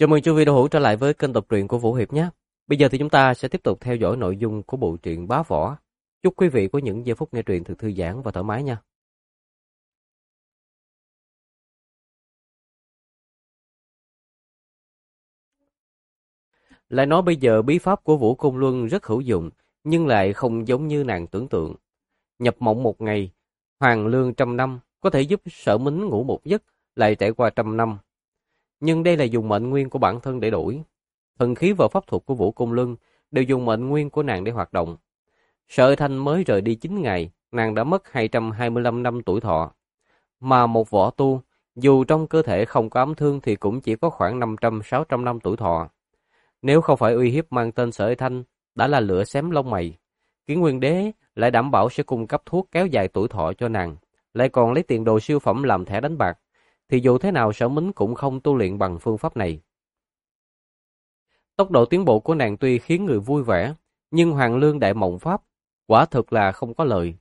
Chào mừng quý vị đã hữu trở lại với kênh đọc truyện của Vũ Hiệp nhé. Bây giờ thì chúng ta sẽ tiếp tục theo dõi nội dung của bộ truyện Bá Võ. Chúc quý vị có những giây phút nghe truyện thật thư giãn và thoải mái nha. Lại nói bây giờ bí pháp của Vũ Côn Luân rất hữu dụng, nhưng lại không giống như nàng tưởng tượng. Nhập mộng một ngày, hoàng lương 100 năm, có thể giúp Sở Mính ngủ một giấc, lại trải qua 100 năm. Nhưng đây là dùng mệnh nguyên của bản thân để đổi. Thần khí và pháp thuật của Vũ Côn Luân đều dùng mệnh nguyên của nàng để hoạt động. Sở Thanh mới rời đi 9 ngày, nàng đã mất 225 năm tuổi thọ. Mà một võ tu, dù trong cơ thể không có ám thương thì cũng chỉ có khoảng 500-600 năm tuổi thọ. Nếu không phải uy hiếp mang tên Sở Thanh, đã là lửa xém lông mày. Kiến Nguyên Đế lại đảm bảo sẽ cung cấp thuốc kéo dài tuổi thọ cho nàng, lại còn lấy tiền đồ siêu phẩm làm thẻ đánh bạc, thì dù thế nào Sở Mính cũng không tu luyện bằng phương pháp này. Tốc độ tiến bộ của nàng tuy khiến người vui vẻ, nhưng Hoàng Lương Đại Mộng Pháp quả thực là không có lời.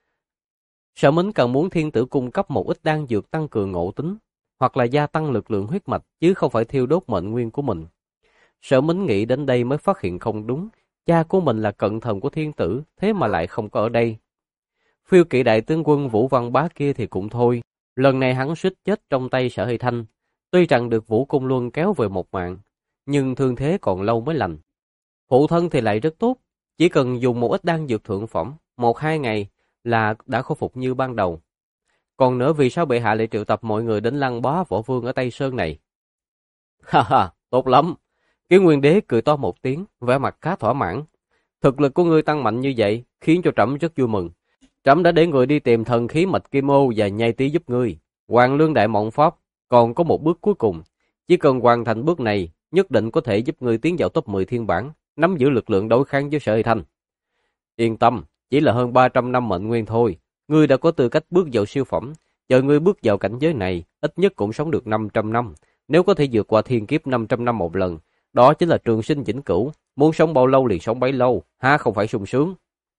Sở Mính cần muốn thiên tử cung cấp một ít đan dược tăng cường ngộ tính, hoặc là gia tăng lực lượng huyết mạch, chứ không phải thiêu đốt mệnh nguyên của mình. Sở Mính nghĩ đến đây mới phát hiện không đúng, cha của mình là cận thần của thiên tử, thế mà lại không có ở đây. Phiêu kỵ đại tướng quân Vũ Văn Bá kia thì cũng thôi, lần này hắn suýt chết trong tay Sở Hy Thanh, tuy rằng được Vũ Côn Luân kéo về một mạng, nhưng thương thế còn lâu mới lành. Phụ thân thì lại rất tốt, chỉ cần dùng một ít đan dược thượng phẩm, 1-2 ngày là đã khôi phục như ban đầu. Còn nữa vì sao bệ hạ lại triệu tập mọi người đến lăng bó võ vương ở Tây Sơn này? Ha ha, tốt lắm. Kiến Nguyên Đế cười to một tiếng, vẻ mặt khá thỏa mãn. Thực lực của ngươi tăng mạnh như vậy, khiến cho trẫm rất vui mừng. Trẫm đã để người đi tìm thần khí mạch kim ô và nhai tí giúp ngươi. Hoàng Lương Đại Mộng Pháp còn có một bước cuối cùng. Chỉ cần hoàn thành bước này, nhất định có thể giúp ngươi tiến vào top 10 thiên bản, nắm giữ lực lượng đối kháng với Sở Hy Thanh. Yên tâm, chỉ là hơn 300 năm mệnh nguyên thôi. Ngươi đã có tư cách bước vào siêu phẩm. Chờ ngươi bước vào cảnh giới này, ít nhất cũng sống được 500 năm. Nếu có thể vượt qua thiên kiếp 500 năm một lần, đó chính là trường sinh vĩnh cửu. Muốn sống bao lâu liền sống bấy lâu, ha không phải sung sướng.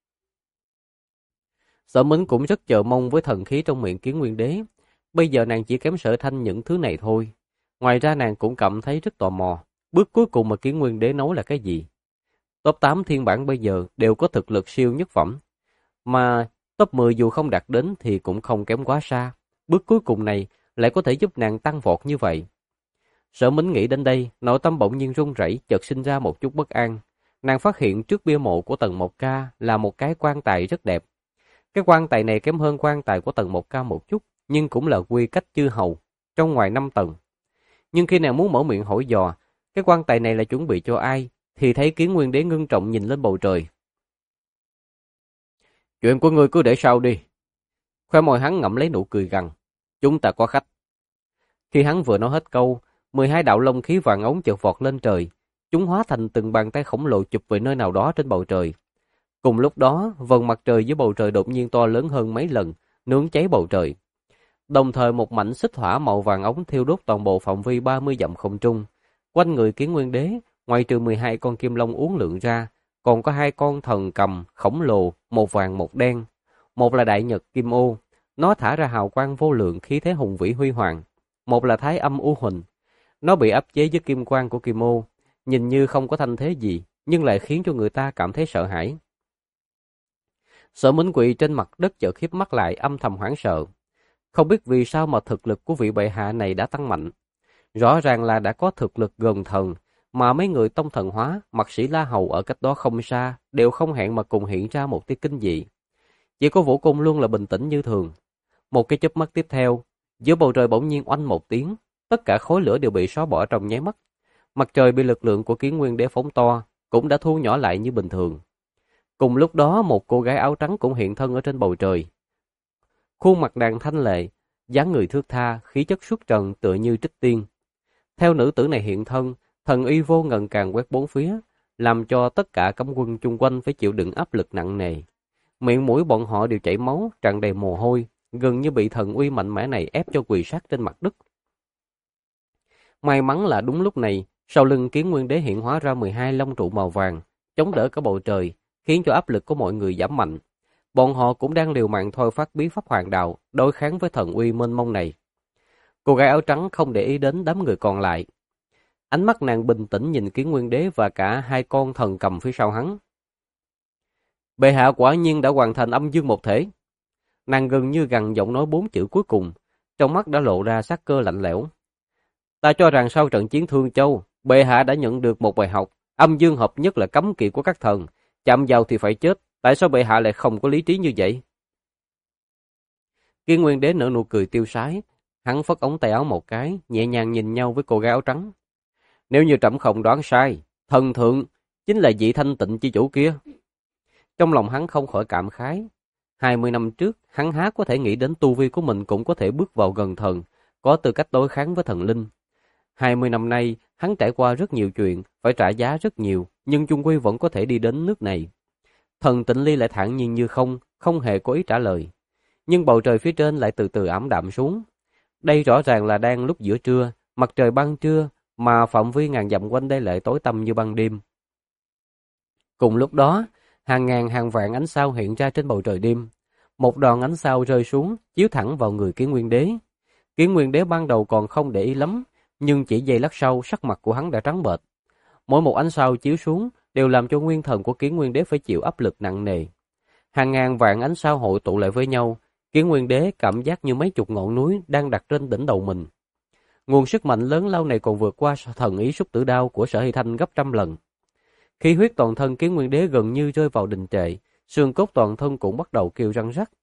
Sở Mính cũng rất chờ mong với thần khí trong miệng Kiến Nguyên Đế. Bây giờ nàng chỉ kém Sở Thanh những thứ này thôi. Ngoài ra nàng cũng cảm thấy rất tò mò. Bước cuối cùng mà Kiến Nguyên Đế nói là cái gì? Top 8 thiên bản bây giờ đều có thực lực siêu nhất phẩm. Mà top 10 dù không đạt đến thì cũng không kém quá xa. Bước cuối cùng này lại có thể giúp nàng tăng vọt như vậy. Sở Mính nghĩ đến đây, nội tâm bỗng nhiên run rẩy, chợt sinh ra một chút bất an. Nàng phát hiện trước bia mộ của Tần Mộc Ca là một cái quan tài rất đẹp. Cái quan tài này kém hơn quan tài của Tần Mộc Ca một chút, nhưng cũng là quy cách chư hầu, trong ngoài 5 tầng. Nhưng khi nàng muốn mở miệng hỏi dò, cái quan tài này là chuẩn bị cho ai, thì thấy Kiến Nguyên Đế ngưng trọng nhìn lên bầu trời. Chuyện của ngươi cứ để sau đi. Khoe môi hắn ngậm lấy nụ cười gằn. Chúng ta có khách. Khi hắn vừa nói hết câu, 12 đạo long khí vàng ống chợt vọt lên trời. Chúng hóa thành từng bàn tay khổng lồ chụp về nơi nào đó trên bầu trời. Cùng lúc đó, vầng mặt trời dưới bầu trời đột nhiên to lớn hơn mấy lần, nướng cháy bầu trời. Đồng thời một mảnh xích hỏa màu vàng ống thiêu đốt toàn bộ phạm vi 30 dặm không trung. Quanh người Kiến Nguyên Đế, ngoài trừ 12 con kim long uốn lượn ra, còn có 2 con thần cầm khổng lồ, một vàng một đen. Một là đại nhật kim ô, nó thả ra hào quang vô lượng khí thế hùng vĩ huy hoàng. Một là thái âm u huỳnh, nó bị áp chế với kim quang của kim ô, nhìn như không có thanh thế gì, nhưng lại khiến cho người ta cảm thấy sợ hãi. Sở Mính quỳ trên mặt đất chợt híp mắt lại âm thầm hoảng sợ. Không biết vì sao mà thực lực của vị bệ hạ này đã tăng mạnh. Rõ ràng là đã có thực lực gần thần, mà mấy người tông thần hóa, mạc sĩ La Hầu ở cách đó không xa, đều không hẹn mà cùng hiện ra một tia kinh dị. Chỉ có Vũ Côn luôn là bình tĩnh như thường. Một cái chớp mắt tiếp theo, giữa bầu trời bỗng nhiên oanh một tiếng, tất cả khối lửa đều bị xóa bỏ trong nháy mắt. Mặt trời bị lực lượng của Kiến Nguyên Đế phóng to, cũng đã thu nhỏ lại như bình thường. Cùng lúc đó một cô gái áo trắng cũng hiện thân ở trên bầu trời. Khuôn mặt nàng thanh lệ, dáng người thướt tha, khí chất xuất trần tựa như trích tiên. Theo nữ tử này hiện thân, thần uy vô ngần càng quét bốn phía, làm cho tất cả cấm quân chung quanh phải chịu đựng áp lực nặng nề. Miệng mũi bọn họ đều chảy máu, tràn đầy mồ hôi, gần như bị thần uy mạnh mẽ này ép cho quỳ sát trên mặt đất. May mắn là đúng lúc này, sau lưng Kiến Nguyên Đế hiện hóa ra 12 long trụ màu vàng, chống đỡ cả bầu trời, khiến cho áp lực của mọi người giảm mạnh. Bọn họ cũng đang liều mạng thôi phát bí pháp hoàng đạo, đối kháng với thần uy mênh mông này. Cô gái áo trắng không để ý đến đám người còn lại. Ánh mắt nàng bình tĩnh nhìn Kiến Nguyên Đế và cả hai con thần cầm phía sau hắn. Bệ hạ quả nhiên đã hoàn thành âm dương một thể. Nàng gần như gằn giọng nói 4 chữ cuối cùng, trong mắt đã lộ ra sắc cơ lạnh lẽo. Ta cho rằng sau trận chiến Thương Châu, bệ hạ đã nhận được một bài học, âm dương hợp nhất là cấm kỵ của các thần, chạm vào thì phải chết, tại sao bệ hạ lại không có lý trí như vậy? Kiến Nguyên Đế nở nụ cười tiêu sái, hắn phất ống tay áo một cái, nhẹ nhàng nhìn nhau với cô gái áo trắng. Nếu như trẫm không đoán sai, thần thượng chính là vị thanh tịnh chi chủ kia. Trong lòng hắn không khỏi cảm khái. 20 năm trước, hắn há có thể nghĩ đến tu vi của mình cũng có thể bước vào gần thần, có tư cách đối kháng với thần linh. 20 năm nay, hắn trải qua rất nhiều chuyện, phải trả giá rất nhiều, nhưng chung quy vẫn có thể đi đến nước này. Thần Tịnh Ly lại thản nhiên như không, không hề có ý trả lời. Nhưng bầu trời phía trên lại từ từ ảm đạm xuống. Đây rõ ràng là đang lúc giữa trưa, mặt trời ban trưa, mà phạm vi ngàn dặm quanh đây lại tối tăm như ban đêm. Cùng lúc đó, hàng ngàn hàng vạn ánh sao hiện ra trên bầu trời đêm. Một đoàn ánh sao rơi xuống, chiếu thẳng vào người Kiến Nguyên Đế. Kiến Nguyên Đế ban đầu còn không để ý lắm, nhưng chỉ giây lát sau sắc mặt của hắn đã trắng bệch. Mỗi một ánh sao chiếu xuống đều làm cho nguyên thần của Kiến Nguyên Đế phải chịu áp lực nặng nề. Hàng ngàn vạn ánh sao hội tụ lại với nhau, Kiến Nguyên Đế cảm giác như mấy chục ngọn núi đang đặt trên đỉnh đầu mình. Nguồn sức mạnh lớn lao này còn vượt qua thần ý xúc tử đao của Sở Hy Thanh gấp trăm lần. Khí huyết toàn thân Kiến Nguyên Đế gần như rơi vào đình trệ, xương cốt toàn thân cũng bắt đầu kêu răng rắc.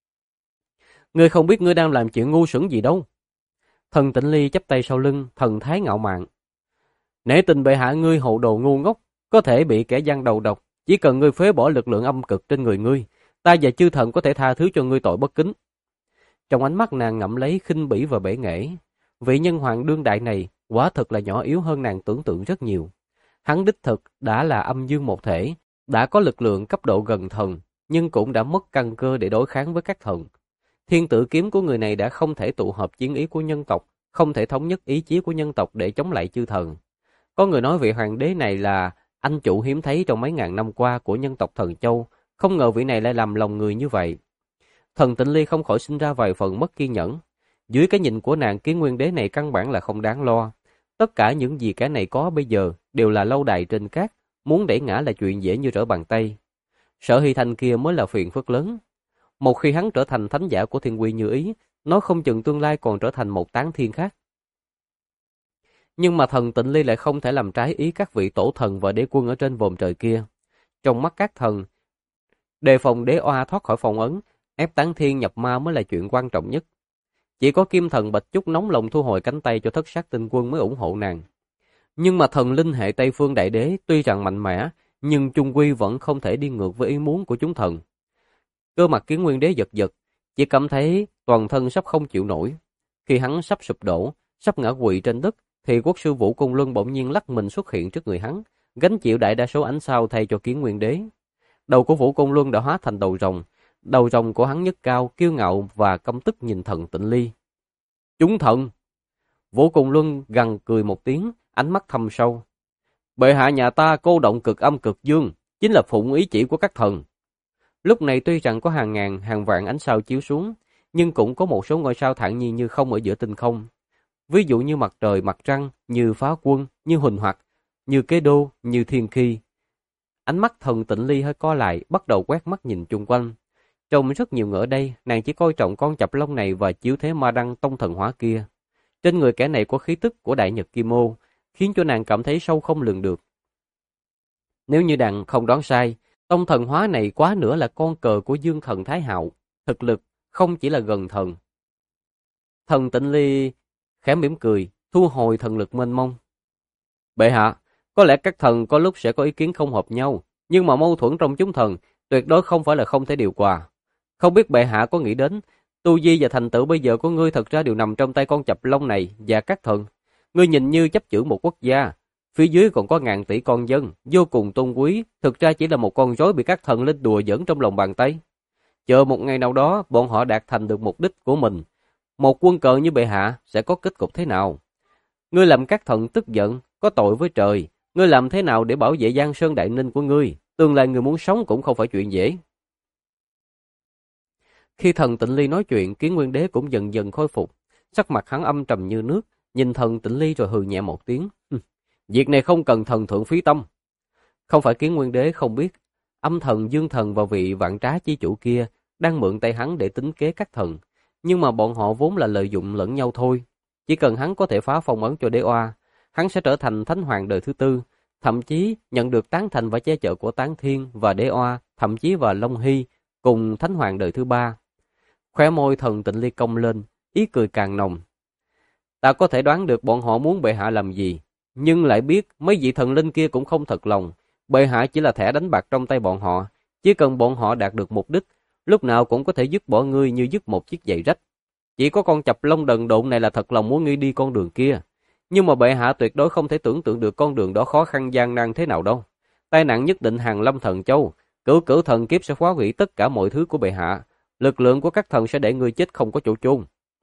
Ngươi không biết ngươi đang làm chuyện ngu xuẩn gì đâu. Thần Tịnh Ly chắp tay sau lưng, thần thái ngạo mạn. Nể tình bệ hạ, ngươi hồ đồ ngu ngốc, có thể bị kẻ gian đầu độc, chỉ cần ngươi phế bỏ lực lượng âm cực trên người ngươi, ta và chư thần có thể tha thứ cho ngươi tội bất kính. Trong ánh mắt nàng ngậm lấy khinh bỉ và bể nghệ. Vị nhân hoàng đương đại này quả thực là nhỏ yếu hơn nàng tưởng tượng rất nhiều. Hắn đích thực đã là âm dương một thể, đã có lực lượng cấp độ gần thần, nhưng cũng đã mất căn cơ để đối kháng với các thần. Thiên tử kiếm của người này đã không thể tụ hợp chiến ý của nhân tộc, không thể thống nhất ý chí của nhân tộc để chống lại chư thần. Có người nói vị hoàng đế này là anh chủ hiếm thấy trong mấy ngàn năm qua của nhân tộc Thần Châu, không ngờ vị này lại làm lòng người như vậy. Thần Tịnh Ly không khỏi sinh ra vài phần mất kiên nhẫn. Dưới cái nhìn của nàng, Kiến Nguyên Đế này căn bản là không đáng lo. Tất cả những gì kẻ này có bây giờ đều là lâu đài trên cát, muốn đẩy ngã là chuyện dễ như trở bàn tay. Sở Hy Thanh kia mới là phiền phức lớn. Một khi hắn trở thành thánh giả của thiên quy như ý, nó không chừng tương lai còn trở thành một tán thiên khác. Nhưng mà thần Tịnh Ly lại không thể làm trái ý các vị tổ thần và đế quân ở trên vòm trời kia. Trong mắt các thần, đề phòng đế oa thoát khỏi phong ấn, ép tán thiên nhập ma mới là chuyện quan trọng nhất. Chỉ có kim thần Bạch Chúc nóng lòng thu hồi cánh tay cho Thất Sát Tinh Quân mới ủng hộ nàng. Nhưng mà thần linh hệ Tây Phương Đại Đế tuy rằng mạnh mẽ, nhưng chung quy vẫn không thể đi ngược với ý muốn của chúng thần. Cơ mặt Kiến Nguyên Đế giật giật, chỉ cảm thấy toàn thân sắp không chịu nổi. Khi hắn sắp sụp đổ, sắp ngã quỵ trên đất, thì quốc sư Vũ Cung Luân bỗng nhiên lắc mình xuất hiện trước người hắn, gánh chịu đại đa số ánh sao thay cho Kiến Nguyên Đế. Đầu của Vũ Cung Luân đã hóa thành đầu rồng của hắn nhấc cao, kiêu ngạo và căm tức nhìn thần Tịnh Ly. Chúng thần! Vũ Cung Luân gằn cười một tiếng, ánh mắt thâm sâu. Bệ hạ nhà ta cô động cực âm cực dương, chính là phụng ý chỉ của các thần. Lúc này tuy rằng có hàng ngàn, hàng vạn ánh sao chiếu xuống, nhưng cũng có một số ngôi sao thản nhiên như không ở giữa tinh không. Ví dụ như mặt trời, mặt trăng, như phá quân, như huỳnh hoặc, như kế đô, như thiên khi. Ánh mắt thần Tịnh Ly hơi co lại, bắt đầu quét mắt nhìn chung quanh. Trong rất nhiều người ở đây, nàng chỉ coi trọng con chập lông này và chiếu thế ma đăng tông thần hóa kia. Trên người kẻ này có khí tức của đại nhật kim ô, khiến cho nàng cảm thấy sâu không lường được. Nếu như nàng không đoán sai, tông thần hóa này quá nữa là con cờ của dương thần Thái Hạo, thực lực không chỉ là gần thần. Thần Tịnh Ly khẽ mỉm cười, thu hồi thần lực mênh mông. Bệ hạ, có lẽ các thần có lúc sẽ có ý kiến không hợp nhau, nhưng mà mâu thuẫn trong chúng thần tuyệt đối không phải là không thể điều hòa. Không biết bệ hạ có nghĩ đến, tu vi và thành tựu bây giờ của ngươi thật ra đều nằm trong tay con chập lông này và các thần. Ngươi nhìn như chấp chưởng một quốc gia, phía dưới còn có ngàn tỷ con dân, vô cùng tôn quý, thực ra chỉ là một con rối bị các thần linh đùa giỡn trong lòng bàn tay. Chờ một ngày nào đó, bọn họ đạt thành được mục đích của mình. Một quân cờ như bệ hạ sẽ có kết cục thế nào? Ngươi làm các thần tức giận, có tội với trời. Ngươi làm thế nào để bảo vệ Giang Sơn Đại Ninh của ngươi? Tương lai người muốn sống cũng không phải chuyện dễ. Khi thần Tịnh Ly nói chuyện, Kiến Nguyên Đế cũng dần dần khôi phục. Sắc mặt hắn âm trầm như nước, nhìn thần Tịnh Ly rồi hừ nhẹ một tiếng. Việc này không cần thần thượng phí tâm. Không phải Kiến Nguyên Đế không biết, âm thần, dương thần và vị vạn trá chi chủ kia đang mượn tay hắn để tính kế các thần, nhưng mà bọn họ vốn là lợi dụng lẫn nhau thôi. Chỉ cần hắn có thể phá phong ấn cho Đế Oa, hắn sẽ trở thành thánh hoàng đời thứ tư, thậm chí nhận được tán thành và che chở của Tán Thiên và Đế Oa, thậm chí và Long Hy cùng thánh hoàng đời thứ ba. Khóe môi Thần Tịnh Ly cong lên, ý cười càng nồng. Ta có thể đoán được bọn họ muốn bệ hạ làm gì, nhưng lại biết mấy vị thần linh kia cũng không thật lòng. Bệ hạ chỉ là thẻ đánh bạc trong tay bọn họ, chỉ cần bọn họ đạt được mục đích, lúc nào cũng có thể dứt bỏ ngươi như dứt một chiếc giày rách. Chỉ có con chập lông đần độn này là thật lòng muốn ngươi đi con đường kia. Nhưng mà bệ hạ tuyệt đối không thể tưởng tượng được con đường đó khó khăn gian nan thế nào đâu. Tai nạn nhất định hàng lâm thần châu, cửu cửu thần kiếp sẽ phá hủy tất cả mọi thứ của bệ hạ. Lực lượng của các thần sẽ để ngươi chết không có chỗ chôn.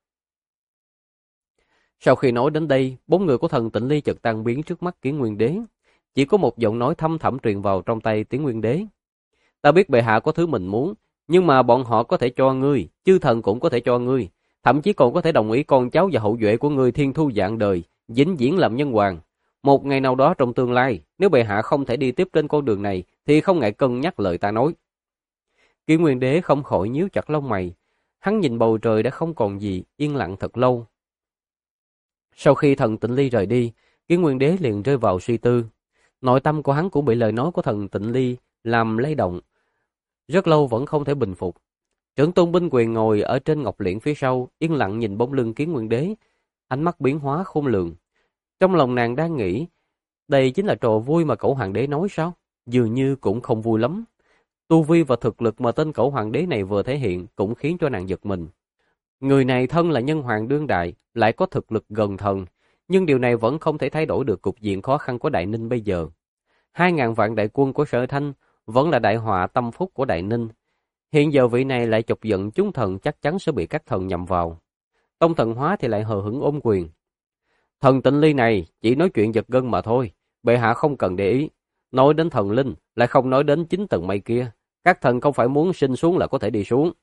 Sau khi nói đến đây, bốn người của Thần Tịnh Ly chợt tan biến trước mắt Kiến Nguyên Đế. Chỉ có một giọng nói thâm thẳm truyền vào trong tay Kiến Nguyên Đế. Ta biết bệ hạ có thứ mình muốn, nhưng mà bọn họ có thể cho ngươi, chư thần cũng có thể cho ngươi, thậm chí còn có thể đồng ý con cháu và hậu duệ của ngươi thiên thu vạn đời, vĩnh viễn làm nhân hoàng. Một ngày nào đó trong tương lai, nếu bệ hạ không thể đi tiếp trên con đường này, thì không ngại cân nhắc lời ta nói. Kiến Nguyên Đế không khỏi nhíu chặt lông mày. Hắn nhìn bầu trời đã không còn gì, yên lặng thật lâu. Sau khi Thần Tịnh Ly rời đi, Kiến Nguyên Đế liền rơi vào suy tư. Nội tâm của hắn cũng bị lời nói của Thần Tịnh Ly làm lay động. Rất lâu vẫn không thể bình phục. Trưởng tôn binh quyền ngồi ở trên ngọc liễn phía sau, yên lặng nhìn bóng lưng Kiến Nguyên Đế, ánh mắt biến hóa khôn lường. Trong lòng nàng đang nghĩ, đây chính là trò vui mà cẩu hoàng đế nói sao? Dường như cũng không vui lắm. Tu vi và thực lực mà tên cẩu hoàng đế này vừa thể hiện cũng khiến cho nàng giật mình. Người này thân là nhân hoàng đương đại, lại có thực lực gần thần, nhưng điều này vẫn không thể thay đổi được cục diện khó khăn của Đại Ninh bây giờ. 2.000 vạn đại quân của Sở Thanh vẫn là đại họa tâm phúc của Đại Ninh. Hiện giờ vị này lại chọc giận chúng thần, chắc chắn sẽ bị các thần nhằm vào. Tông Thần Hóa thì lại hờ hững ôm quyền. Thần Tịnh Ly này chỉ nói chuyện giật gân mà thôi, bệ hạ không cần để ý. Nói đến thần linh, lại không nói đến chính tầng mây kia. Các thần không phải muốn sinh xuống là có thể đi xuống.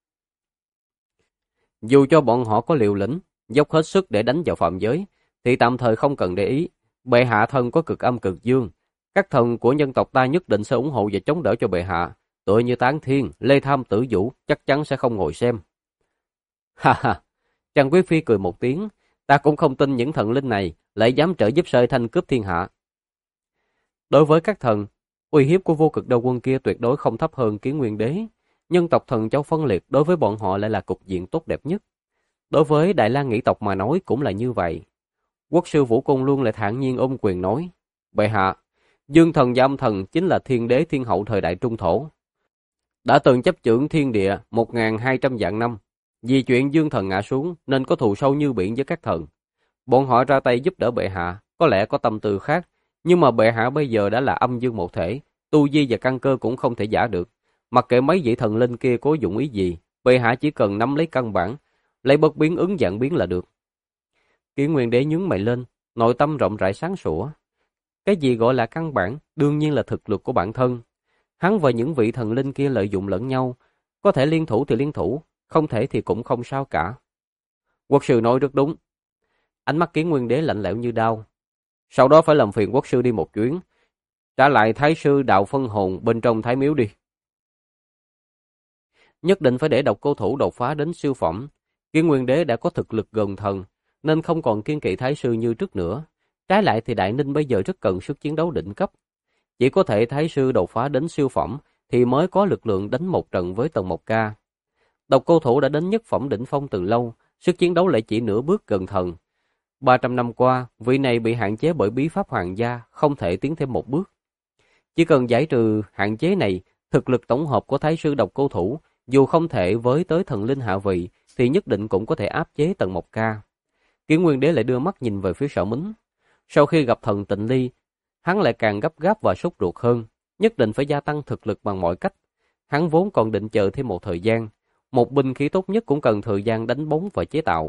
Dù cho bọn họ có liều lĩnh, dốc hết sức để đánh vào phạm giới, thì tạm thời không cần để ý. Bệ hạ thần có cực âm cực dương. Các thần của nhân tộc ta nhất định sẽ ủng hộ và chống đỡ cho bệ hạ. Tựa như Tán Thiên, Lê Tham, Tử Vũ chắc chắn sẽ không ngồi xem. Ha ha, Trang Quý Phi cười một tiếng. Ta cũng không tin những thần linh này lại dám trợ giúp Sở Thanh cướp thiên hạ. Đối với các thần, uy hiếp của vô cực đao quân kia tuyệt đối không thấp hơn Kiến Nguyên Đế. Nhân tộc thần châu phân liệt đối với bọn họ lại là cục diện tốt đẹp nhất. Đối với Đại Lang Nghĩ tộc mà nói cũng là như vậy. Quốc sư Vũ Côn Luân lại thản nhiên ôm quyền nói, bệ hạ, Dương thần và âm thần chính là thiên đế thiên hậu thời đại Trung Thổ. Đã từng chấp chưởng thiên địa 1.200 vạn năm. Vì chuyện Dương thần ngã xuống nên có thù sâu như biển với các thần. Bọn họ ra tay giúp đỡ bệ hạ, có lẽ có tâm tư khác, nhưng mà bệ hạ bây giờ đã là âm dương một thể, tu vi và căn cơ cũng không thể giả được. Mặc kệ mấy vị thần linh kia có dụng ý gì, bệ hạ chỉ cần nắm lấy căn bản, lấy bất biến ứng dạng biến là được. Kiến Nguyên Đế nhướng mày lên, nội tâm rộng rãi sáng sủa. Cái gì gọi là căn bản, đương nhiên là thực lực của bản thân. Hắn và những vị thần linh kia lợi dụng lẫn nhau, có thể liên thủ thì liên thủ, không thể thì cũng không sao cả. Quốc sư nói rất đúng. Ánh mắt Kiến Nguyên Đế lạnh lẽo như đao. Sau đó phải làm phiền quốc sư đi một chuyến, trả lại thái sư đạo phân hồn bên trong thái miếu đi. Nhất định phải để Độc Cô Thủ đột phá đến siêu phẩm. Kiến Nguyên Đế đã có thực lực gần thần, nên không còn kiên kỵ thái sư như trước nữa. Trái lại thì Đại Ninh bây giờ rất cần sức chiến đấu đỉnh cấp. Chỉ có thể thái sư đột phá đến siêu phẩm thì mới có lực lượng đánh một trận với Tần Mộc Ca. Độc Cô Thủ đã đến nhất phẩm đỉnh phong từ lâu, sức chiến đấu lại chỉ nửa bước gần thần. 300 năm qua, vị này bị hạn chế bởi bí pháp hoàng gia, không thể tiến thêm một bước. Chỉ cần giải trừ hạn chế này, thực lực tổng hợp của thái sư Độc Cô Thủ, dù không thể với tới thần linh hạ vị, thì nhất định cũng có thể áp chế Tần Mộc Ca. Kiến Nguyên Đế lại đưa mắt nhìn về phía Sở Mính. Sau khi gặp Thần Tịnh Ly, hắn lại càng gấp gáp và sốt ruột hơn, nhất định phải gia tăng thực lực bằng mọi cách. Hắn vốn còn định chờ thêm một thời gian, một binh khí tốt nhất cũng cần thời gian đánh bóng và chế tạo.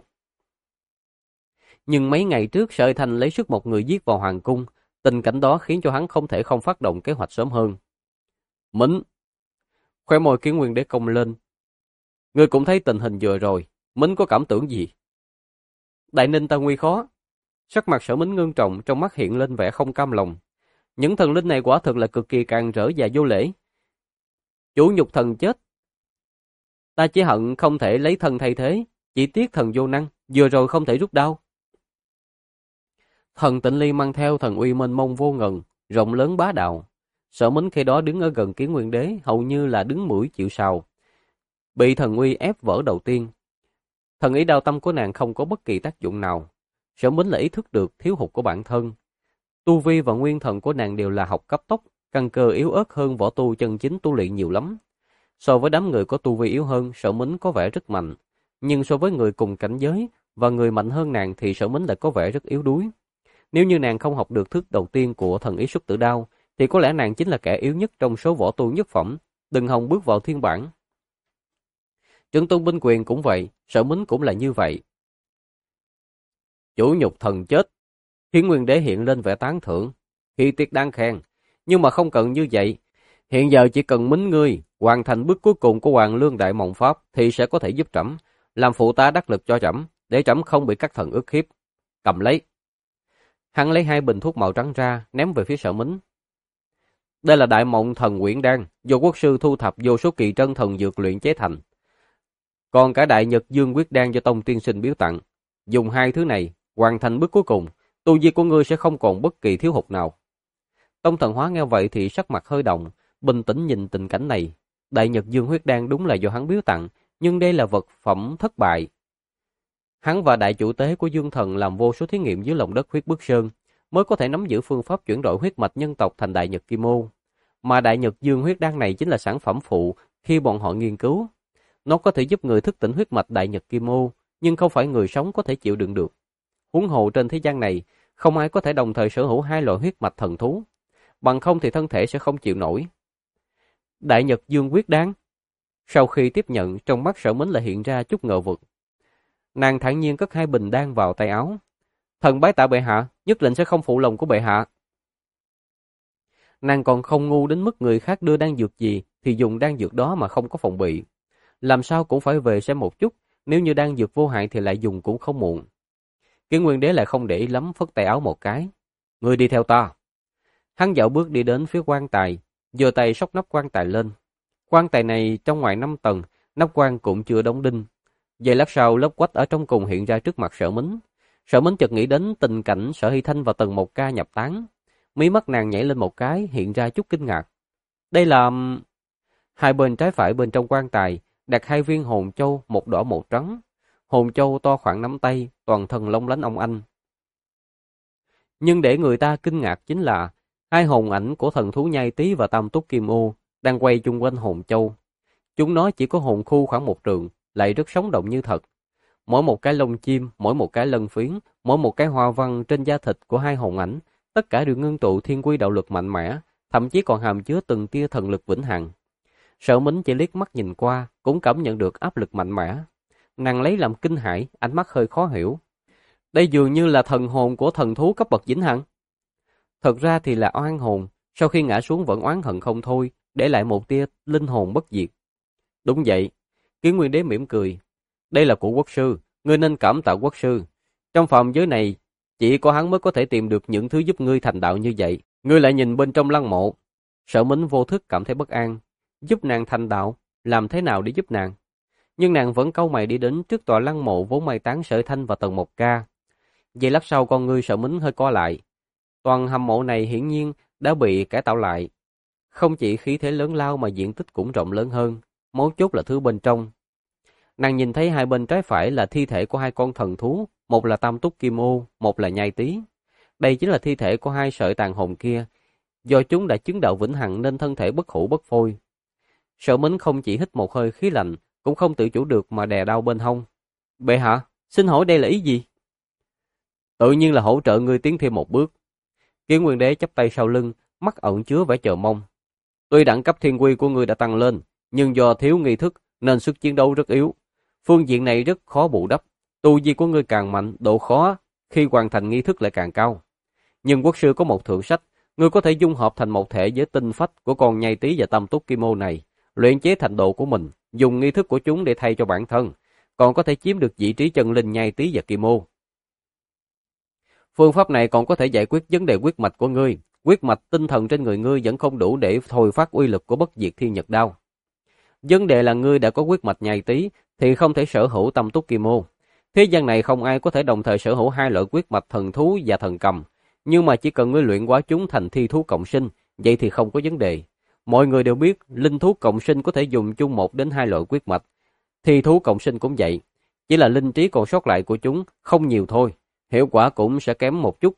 Nhưng mấy ngày trước Sở Thanh lấy sức một người giết vào hoàng cung, tình cảnh đó khiến cho hắn không thể không phát động kế hoạch sớm hơn. Mính! Khóe môi Kiến Nguyên Đế cong lên. Ngươi cũng thấy tình hình vừa rồi, Mính có cảm tưởng gì? Đại Ninh ta nguy khó. Sắc mặt Sở Mính ngưng trọng, trong mắt hiện lên vẻ không cam lòng. Những thần linh này quả thực là cực kỳ càn rỡ và vô lễ. Chủ nhục thần chết. Ta chỉ hận không thể lấy thân thay thế, chỉ tiếc thần vô năng, vừa rồi không thể rút đau. Thần Tịnh Ly mang theo thần uy mênh mông vô ngần, rộng lớn bá đạo. Sở Mính khi đó đứng ở gần Kiến Nguyên Đế, hầu như là đứng mũi chịu sào. Bị thần uy ép vỡ đầu tiên. Thần ý đao tâm của nàng không có bất kỳ tác dụng nào. Sở Mính là ý thức được thiếu hụt của bản thân. Tu vi và nguyên thần của nàng đều là học cấp tốc, căn cơ yếu ớt hơn võ tu chân chính tu luyện nhiều lắm. So với đám người có tu vi yếu hơn, Sở Mính có vẻ rất mạnh. Nhưng so với người cùng cảnh giới và người mạnh hơn nàng thì Sở Mính lại có vẻ rất yếu đuối. Nếu như nàng không học được thức đầu tiên của thần ý xuất tử đao, thì có lẽ nàng chính là kẻ yếu nhất trong số võ tu nhất phẩm, đừng hòng bước vào thiên bản. Trấn Tôn binh quyền cũng vậy, Sở Mính cũng là như vậy. Chủ nhục thần chết. Hiến Nguyên Đế hiện lên vẻ tán thưởng. Khi tiết đang khen, nhưng mà không cần như vậy. Hiện giờ chỉ cần Mính ngươi hoàn thành bước cuối cùng của Hoàng Lương Đại Mộng Pháp thì sẽ có thể giúp trẫm làm phụ tá đắc lực cho trẫm, để trẫm không bị các thần ức hiếp. Cầm lấy. Hắn lấy 2 bình thuốc màu trắng ra, ném về phía Sở Mính. Đây là Đại Mộng Thần Quyển Đan, do quốc sư thu thập vô số kỳ trân thần dược luyện chế thành. Còn cả Đại Nhật Dương Quyết Đan do Tông tiên sinh biếu tặng. Dùng 2 thứ này, hoàn thành bước cuối cùng, tu vi của ngươi sẽ không còn bất kỳ thiếu hụt nào. Tông Thần Hóa nghe vậy thì sắc mặt hơi động, bình tĩnh nhìn tình cảnh này. Đại Nhật Dương Huyết Đan đúng là do hắn biếu tặng, nhưng đây là vật phẩm thất bại. Hắn và đại chủ tế của Dương Thần làm vô số thí nghiệm dưới lòng đất Huyết Bức Sơn, mới có thể nắm giữ phương pháp chuyển đổi huyết mạch nhân tộc thành Đại Nhật Kim Ô. Mà Đại Nhật Dương Huyết Đan này chính là sản phẩm phụ khi bọn họ nghiên cứu. Nó có thể giúp người thức tỉnh huyết mạch Đại Nhật Kim Ô, nhưng không phải người sống có thể chịu đựng được. Huống hồ trên thế gian này, không ai có thể đồng thời sở hữu 2 loại huyết mạch thần thú, bằng không thì thân thể sẽ không chịu nổi. Đại Nhật Dương Huyết Đan. Sau khi tiếp nhận, trong mắt Sở Mính lại hiện ra chút ngờ vực. Nàng thản nhiên cất 2 bình đan vào tay áo. Thần bái tạ bệ hạ, nhất định sẽ không phụ lòng của bệ hạ. Nàng còn không ngu đến mức người khác đưa đan dược gì thì dùng đan dược đó mà không có phòng bị. Làm sao cũng phải về xem một chút, nếu như đan dược vô hại thì lại dùng cũng không muộn. Kiến Nguyên Đế lại không để ý lắm, phất tay áo một cái. Ngươi đi theo ta. Hắn dạo bước đi đến phía quan tài, giơ tay xốc nắp quan tài lên. Quan tài này trong ngoài 5 tầng, nắp quan cũng chưa đóng đinh. Giây lát sau, lớp quách ở trong cùng hiện ra trước mặt Sở Mính. Sở Mính chợt nghĩ đến tình cảnh Sở Hy Thanh và Tần Mộc Ca nhập tán. Mí mắt nàng nhảy lên một cái, hiện ra chút kinh ngạc. Đây là... Hai bên trái phải bên trong quan tài đặt 2 viên hồn châu, một đỏ một trắng. Hồn châu to khoảng nắm tay, toàn thân long lánh ong ánh. Nhưng để người ta kinh ngạc chính là 2 hồn ảnh của thần thú Nhai Tý và Tam Túc Kim Ô đang quay chung quanh hồn châu. Chúng nó chỉ có hồn khu khoảng 1 trượng, lại rất sống động như thật. Mỗi một cái lông chim, mỗi một cái lân phiến, mỗi một cái hoa văn trên da thịt của 2 hồn ảnh, tất cả đều ngưng tụ thiên quy đạo lực mạnh mẽ, thậm chí còn hàm chứa từng tia thần lực vĩnh hằng. Sở Mính chỉ liếc mắt nhìn qua, cũng cảm nhận được áp lực mạnh mẽ. Nàng lấy làm kinh hãi, ánh mắt hơi khó hiểu. Đây dường như là thần hồn của thần thú cấp bậc vĩnh hằng. Thật ra thì là oan hồn, sau khi ngã xuống vẫn oán hận không thôi, để lại một tia linh hồn bất diệt. Đúng vậy, Kiến Nguyên Đế mỉm cười. Đây là của quốc sư, ngươi nên cảm tạ quốc sư. Trong phạm giới này, chỉ có hắn mới có thể tìm được những thứ giúp ngươi thành đạo như vậy. Ngươi lại nhìn bên trong lăng mộ. Sở Mính vô thức cảm thấy bất an. Giúp nàng thành đạo, làm thế nào để giúp nàng? Nhưng nàng vẫn cau mày đi đến trước tòa lăng mộ vốn mai táng Sở Thanh và Tần Mộc Ca. Giây lát sau con ngươi Sở Mính hơi co lại. Toàn hầm mộ này hiển nhiên đã bị cải tạo lại. Không chỉ khí thế lớn lao mà diện tích cũng rộng lớn hơn. Mấu chốt là thứ bên trong. Nàng nhìn thấy 2 bên trái phải là thi thể của 2 con thần thú, một là Tam Túc Kim Ô, một là Nhai Tý. Đây chính là thi thể của 2 sợi tàn hồn kia. Do chúng đã chứng đạo vĩnh hằng nên thân thể bất hủ bất phôi. Sở Mính không chỉ hít một hơi khí lạnh, cũng không tự chủ được mà đè đau bên hông. Bệ hạ, xin hỏi đây là ý gì? Tự nhiên là hỗ trợ ngươi tiến thêm một bước. Kiến Nguyên Đế chắp tay sau lưng, mắt ẩn chứa vẻ chờ mong. Tuy đẳng cấp thiên quy của ngươi đã tăng lên, nhưng do thiếu nghi thức nên sức chiến đấu rất yếu. Phương diện này rất khó bù đắp. Tu vi của ngươi càng mạnh, độ khó khi hoàn thành nghi thức lại càng cao. Nhưng quốc sư có một thượng sách, ngươi có thể dung hợp thành một thể với tinh phách của con Nhai Tý và Tam Túc Kim Ô này, luyện chế thành độ của mình, dùng nghi thức của chúng để thay cho bản thân, còn có thể chiếm được vị trí chân linh Nhai Tý và Kim Ô. Phương pháp này còn có thể giải quyết vấn đề huyết mạch của ngươi. Huyết mạch tinh thần trên người ngươi vẫn không đủ để thôi phát uy lực của bất diệt thiên nhật đao. Vấn đề là ngươi đã có huyết mạch nhai tí thì không thể sở hữu tâm túc kim ô. Thế gian này không ai có thể đồng thời sở hữu hai loại huyết mạch thần thú và thần cầm. Nhưng mà chỉ cần ngươi luyện hóa chúng thành thi thú cộng sinh, vậy thì không có vấn đề. Mọi người đều biết linh thú cộng sinh có thể dùng chung 1 đến 2 loại huyết mạch. Thi thú cộng sinh cũng vậy. Chỉ là linh trí còn sót lại của chúng không nhiều thôi. Hiệu quả cũng sẽ kém một chút.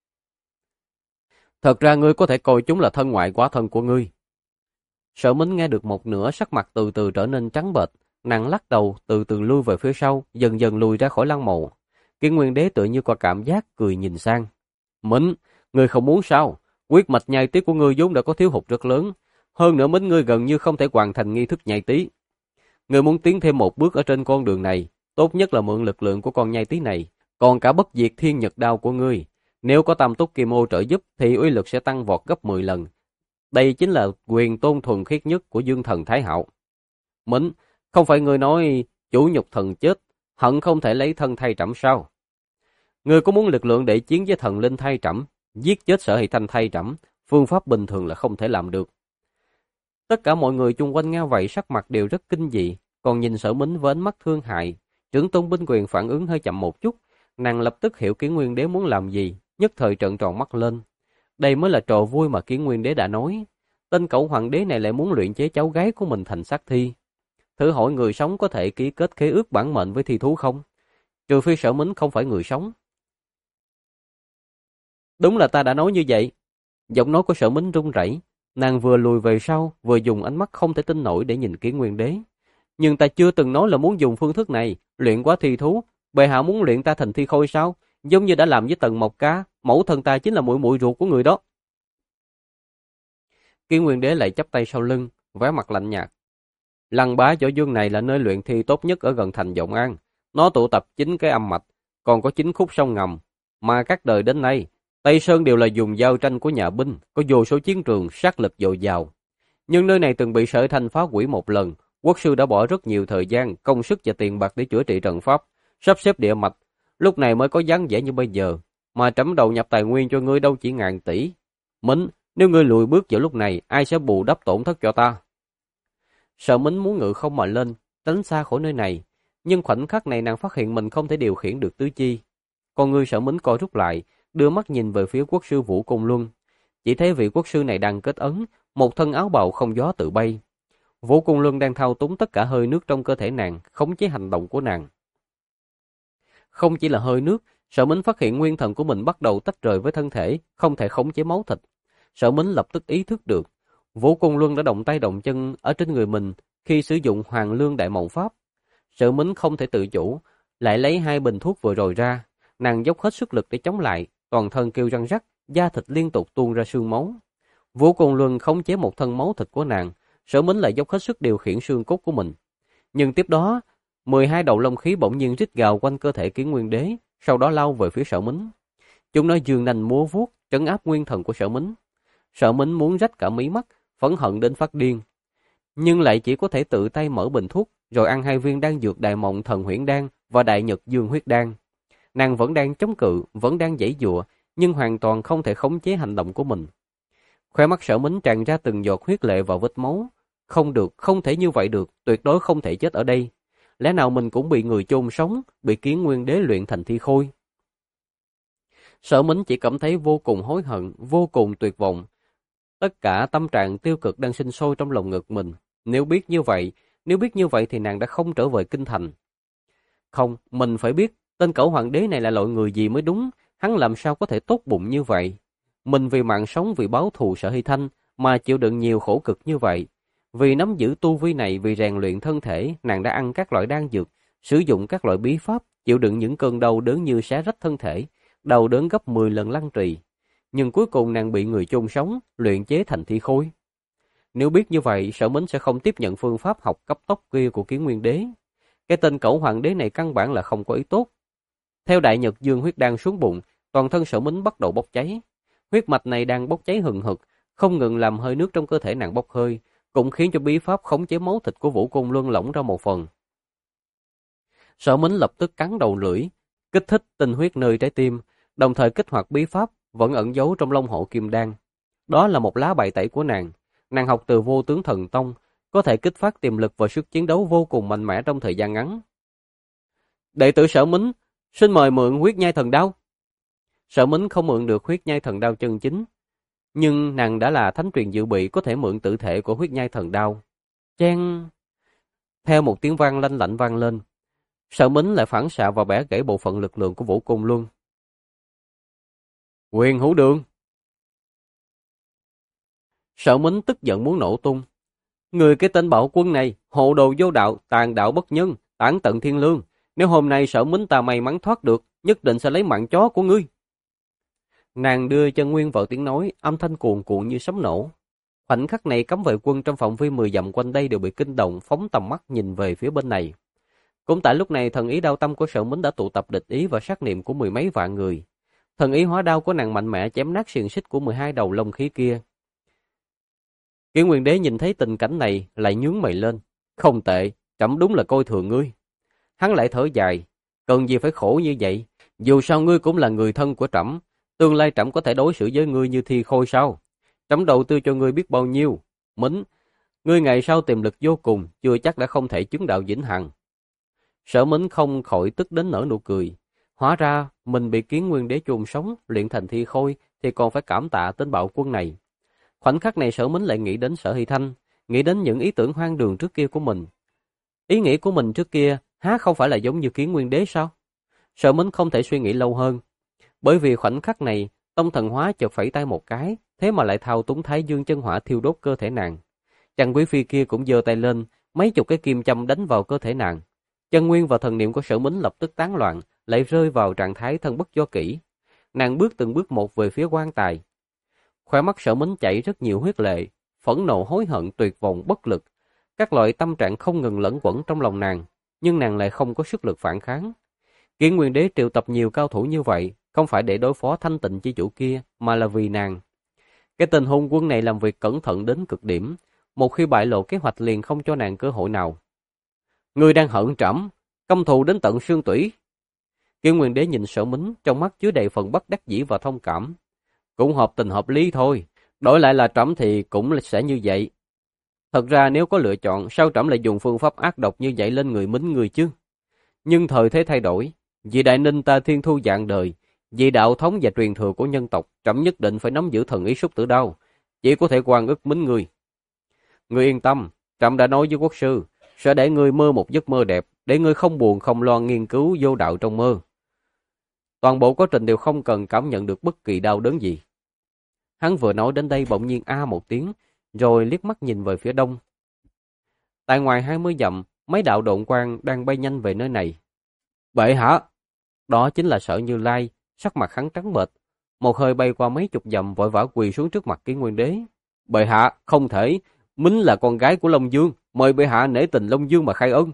Thật ra ngươi có thể coi chúng là thân ngoại quả thân của ngươi. Sở Mính nghe được một nửa, sắc mặt từ từ trở nên trắng bệch, nàng lắc đầu từ từ lui về phía sau, dần dần lùi ra khỏi lăng mộ. Kiến Nguyên Đế tựa như có cảm giác cười nhìn sang. Mính, ngươi không muốn sao? Huyết mạch nhai tí của ngươi vốn đã có thiếu hụt rất lớn, hơn nữa Mính ngươi gần như không thể hoàn thành nghi thức nhai tí. Ngươi muốn tiến thêm một bước ở trên con đường này, tốt nhất là mượn lực lượng của con nhai tí này, còn cả bất diệt thiên nhật đao của ngươi. Nếu có tam túc kim ô trợ giúp thì uy lực sẽ tăng vọt gấp 10 lần. Đây chính là quyền tôn thuần khiết nhất của Dương Thần Thái Hạo. Mính, không phải ngươi nói chủ nhục thần chết, hận không thể lấy thân thay trẫm sao? Ngươi có muốn lực lượng để chiến với thần linh thay trẫm, giết chết Sở Hy Thanh thay trẫm, phương pháp bình thường là không thể làm được. Tất cả mọi người chung quanh nghe vậy sắc mặt đều rất kinh dị, còn nhìn Sở Mính với ánh mắt thương hại. Trưởng tôn binh quyền phản ứng hơi chậm một chút, nàng lập tức hiểu Kiến Nguyên Đế muốn làm gì, nhất thời trợn tròn mắt lên. Đây mới là trò vui mà Kiến Nguyên Đế đã nói. Tên cẩu hoàng đế này lại muốn luyện chế cháu gái của mình thành sát thi. Thử hỏi người sống có thể ký kết khế ước bản mệnh với thi thú không? Trừ phi Sở Mính không phải người sống. Đúng là ta đã nói như vậy. Giọng nói của Sở Mính run rẩy, nàng vừa lùi về sau, vừa dùng ánh mắt không thể tin nổi để nhìn Kiến Nguyên Đế. Nhưng ta chưa từng nói là muốn dùng phương thức này, luyện quá thi thú. Bệ hạ muốn luyện ta thành thi khôi sao? Giống như đã làm với Tần Mộc Ca, mẫu thân ta chính là muội muội ruột của người đó. Kiến Nguyên Đế lại chắp tay sau lưng, vẻ mặt lạnh nhạt. Lăng Bá Võ Dương này là nơi luyện thi tốt nhất ở gần thành Vọng An. Nó tụ tập 9 cái âm mạch, còn có 9 khúc sông ngầm. Mà các đời đến nay, Tây Sơn đều là dùng giao tranh của nhà binh, có vô số chiến trường, sát lực dồi dào. Nhưng nơi này từng bị Sở Thanh phá hủy một lần, quốc sư đã bỏ rất nhiều thời gian, công sức và tiền bạc để chữa trị trận pháp, sắp xếp địa mạch, lúc này mới có dáng vẻ như bây giờ. Mà trẫm đầu nhập tài nguyên cho ngươi đâu chỉ ngàn tỷ. Mính, nếu ngươi lùi bước vào lúc này, ai sẽ bù đắp tổn thất cho ta? Sở Mính muốn ngự không mà lên, tránh xa khỏi nơi này, nhưng khoảnh khắc này nàng phát hiện mình không thể điều khiển được tứ chi. Con ngươi Sở Mính co rút lại, đưa mắt nhìn về phía quốc sư Vũ Côn Luân. Chỉ thấy vị quốc sư này đang kết ấn, một thân áo bào không gió tự bay. Vũ Côn Luân đang thao túng tất cả hơi nước trong cơ thể nàng, khống chế hành động của nàng. Không chỉ là hơi nước, Sở Mính phát hiện nguyên thần của mình bắt đầu tách rời với thân thể, không thể khống chế máu thịt. Sở Mính lập tức ý thức được, Vũ Côn Luân đã động tay động chân ở trên người mình khi sử dụng Hoàng Lương Đại Mộng Pháp. Sở Mính không thể tự chủ, lại lấy 2 bình thuốc vừa rồi ra, nàng dốc hết sức lực để chống lại, toàn thân kêu răng rắc, da thịt liên tục tuôn ra sương máu. Vũ Côn Luân khống chế một thân máu thịt của nàng, Sở Mính lại dốc hết sức điều khiển xương cốt của mình. Nhưng tiếp đó, 12 đầu long khí bỗng nhiên rít gào quanh cơ thể Kiến Nguyên Đế, sau đó lao về phía Sở Mính. Chúng nó giương nanh múa vuốt, trấn áp nguyên thần của Sở Mính. Sở Mính muốn rách cả mí mắt, phẫn hận đến phát điên, nhưng lại chỉ có thể tự tay mở bình thuốc, rồi ăn 2 viên đan dược Đại Mộng Thần Huyễn Đan và Đại Nhật Dương Huyết Đan. Nàng vẫn đang chống cự, vẫn đang giãy giụa, nhưng hoàn toàn không thể khống chế hành động của mình. Khóe mắt Sở Mính tràn ra từng giọt huyết lệ vào vết máu. Không được, không thể như vậy được, tuyệt đối không thể chết ở đây. Lẽ nào mình cũng bị người chôn sống, bị Kiến Nguyên Đế luyện thành thi khôi? Sở Mính chỉ cảm thấy vô cùng hối hận, vô cùng tuyệt vọng. Tất cả tâm trạng tiêu cực đang sinh sôi trong lòng ngực mình. Nếu biết như vậy thì nàng đã không trở về kinh thành. Không, mình phải biết, tên cẩu hoàng đế này là loại người gì mới đúng, hắn làm sao có thể tốt bụng như vậy. Mình vì mạng sống, vì báo thù Sở Hy Thanh mà chịu đựng nhiều khổ cực như vậy. Vì nắm giữ tu vi này, vì rèn luyện thân thể, nàng đã ăn các loại đan dược, sử dụng các loại bí pháp, chịu đựng những cơn đau đớn như xé rách thân thể, đau đớn gấp 10 lần lăng trì. Nhưng cuối cùng nàng bị người chôn sống, luyện chế thành thi khôi. Nếu biết như vậy, Sở Mính sẽ không tiếp nhận phương pháp học cấp tốc kia của Kiến Nguyên Đế. Cái tên cẩu hoàng đế này căn bản là không có ý tốt. Theo Đại Nhật Dương Huyết Đan xuống bụng, toàn thân Sở Mính bắt đầu bốc cháy. Huyết mạch này đang bốc cháy hừng hực, không ngừng làm hơi nước trong cơ thể nàng bốc hơi, cũng khiến cho bí pháp khống chế máu thịt của Vũ Côn Luân lỏng ra một phần. Sở Mính lập tức cắn đầu lưỡi, kích thích tinh huyết nơi trái tim, đồng thời kích hoạt bí pháp vẫn ẩn giấu trong Long Hổ Kim Đan. Đó là một lá bài tẩy của nàng. Nàng học từ Vô Tướng Thần Tông, có thể kích phát tiềm lực và sức chiến đấu vô cùng mạnh mẽ trong thời gian ngắn. Đệ tử Sở Mính, xin mời mượn huyết nhai thần đao. Sở Mính không mượn được huyết nhai thần đao chân chính, nhưng nàng đã là thánh truyền dự bị có thể mượn tự thể của huyết nhai thần đao. Chen! Theo một tiếng vang lanh lảnh vang lên, Sở Mính lại phản xạ và bẻ gãy bộ phận lực lượng của Vũ Côn Luân. Quyền Hữu Đường! Sở Mính tức giận muốn nổ tung. Người cái tên Bảo Quân này, hồ đồ vô đạo, tàn đạo bất nhân, tản tận thiên lương. Nếu hôm nay Sở Mính ta may mắn thoát được, nhất định sẽ lấy mạng chó của ngươi. Nàng đưa chân nguyên vào tiếng nói, âm thanh cuồn cuộn như sấm nổ. Khoảnh khắc này cấm vệ quân trong phạm vi 10 dặm quanh đây đều bị kinh động, phóng tầm mắt nhìn về phía bên này. Cũng tại lúc này, thần ý đao tâm của Sở Mính đã tụ tập địch ý và sát niệm của 10 mấy vạn người. Thần ý hóa đao của nàng mạnh mẽ chém nát xiềng xích của 12 đầu long khí kia. Kiều Nguyên Đế nhìn thấy tình cảnh này lại nhướng mày lên. Không tệ, trẫm đúng là coi thường ngươi. Hắn lại thở dài, cần gì phải khổ như vậy, dù sao ngươi cũng là người thân của trẫm, tương lai trẫm có thể đối xử với ngươi như thi khôi sao? Trẫm đầu tư cho ngươi biết bao nhiêu. Mính, ngươi ngày sau tiềm lực vô cùng, chưa chắc đã không thể chứng đạo vĩnh hằng. Sở Mính không khỏi tức đến nở nụ cười. Hóa ra mình bị Kiến Nguyên Đế chôn sống, luyện thành thi khôi thì còn phải cảm tạ tên Bạo Quân này. Khoảnh khắc này Sở Mính lại nghĩ đến Sở Hy Thanh, nghĩ đến những ý tưởng hoang đường trước kia của mình. Ý nghĩ của mình trước kia há không phải là giống như Kiến Nguyên Đế sao? Sở Mính không thể suy nghĩ lâu hơn, bởi vì khoảnh khắc này Tông Thần Hóa chợt phẩy tay một cái, thế mà lại thao túng Thái Dương chân hỏa thiêu đốt cơ thể nàng. Chàng quý phi kia cũng giơ tay lên, mấy chục cái kim châm đánh vào cơ thể nàng. Chân nguyên và thần niệm của Sở Mính lập tức tán loạn, lại rơi vào trạng thái thân bất do kỷ. Nàng bước từng bước một về phía quan tài. Khóe mắt Sở Mính chảy rất nhiều huyết lệ, phẫn nộ, hối hận, tuyệt vọng, bất lực. Các loại tâm trạng không ngừng lẫn quẩn trong lòng nàng, nhưng nàng lại không có sức lực phản kháng. Kiến Nguyên Đế triệu tập nhiều cao thủ như vậy, không phải để đối phó Thanh Tịnh chi chủ kia, mà là vì nàng. Cái tên hôn quân này làm việc cẩn thận đến cực điểm, một khi bại lộ kế hoạch liền không cho nàng cơ hội nào. Ngươi đang hận trẫm, căm thù đến tận xương tủy. Kiến Nguyên Đế nhìn Sở Mính, trong mắt chứa đầy phần bất đắc dĩ và thông cảm. Cũng hợp tình hợp lý thôi, đổi lại là trẫm thì cũng sẽ như vậy. Thật ra nếu có lựa chọn, sao trẫm lại dùng phương pháp ác độc như vậy lên người Mính người chứ? Nhưng thời thế thay đổi, vì Đại Ninh ta thiên thu vạn đời, vì đạo thống và truyền thừa của nhân tộc, trẫm nhất định phải nắm giữ thần ý xúc tử đao, chỉ có thể oan ức Mính người. Ngươi yên tâm, trẫm đã nói với quốc sư, sẽ để ngươi mơ một giấc mơ đẹp, để ngươi không buồn không lo nghiên cứu vô đạo trong mơ. Toàn bộ quá trình đều không cần cảm nhận được bất kỳ đau đớn gì. Hắn vừa nói đến đây bỗng nhiên a một tiếng, rồi liếc mắt nhìn về phía đông. Tại ngoài 20 dặm, mấy đạo độn quang đang bay nhanh về nơi này. Bệ hạ! Đó chính là Sở Như Lai, sắc mặt hắn trắng bệch, một hơi bay qua mấy chục dặm vội vã quỳ xuống trước mặt Kiến Nguyên Đế. Bệ hạ, không thể, Mính là con gái của Long Dương, mời bệ hạ nể tình Long Dương mà khai ân.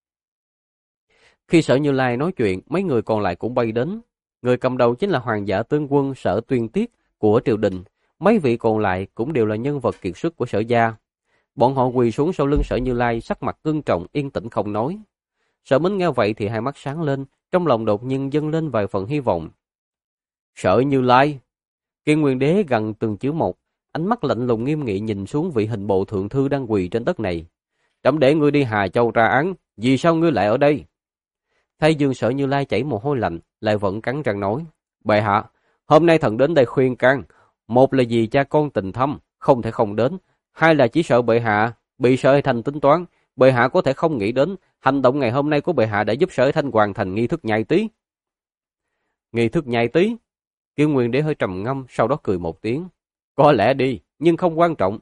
Khi Sở Như Lai nói chuyện, mấy người còn lại cũng bay đến. Người cầm đầu chính là Hoàng giả tướng quân Sở Tuyên Tiết của triều đình, mấy vị còn lại cũng đều là nhân vật kiệt xuất của Sở gia. Bọn họ quỳ xuống sau lưng Sở Như Lai, sắc mặt ngưng trọng, yên tĩnh không nói. Sở Mính nghe vậy thì hai mắt sáng lên, trong lòng đột nhiên dâng lên vài phần hy vọng. Sở Như Lai! Kiến Nguyên Đế gần từng chữ một, ánh mắt lạnh lùng nghiêm nghị nhìn xuống vị hình bộ thượng thư đang quỳ trên đất này. Trẫm để ngươi đi Hà Châu tra án, vì sao ngươi lại ở đây? Thái Dương Sở Như Lai chảy mồ hôi lạnh, lại vẫn cắn răng nói. Bệ hạ, hôm nay thần đến đây khuyên can, một là vì cha con tình thâm, không thể không đến, hai là chỉ sợ bệ hạ bị Sở Hy Thanh tính toán. Bệ hạ có thể không nghĩ đến, hành động ngày hôm nay của bệ hạ đã giúp Sở Hy Thanh hoàn thành nghi thức nhai tí. Nghi thức nhai tí? Kiến Nguyên Đế hơi trầm ngâm, sau đó cười một tiếng. Có lẽ đi, nhưng không quan trọng.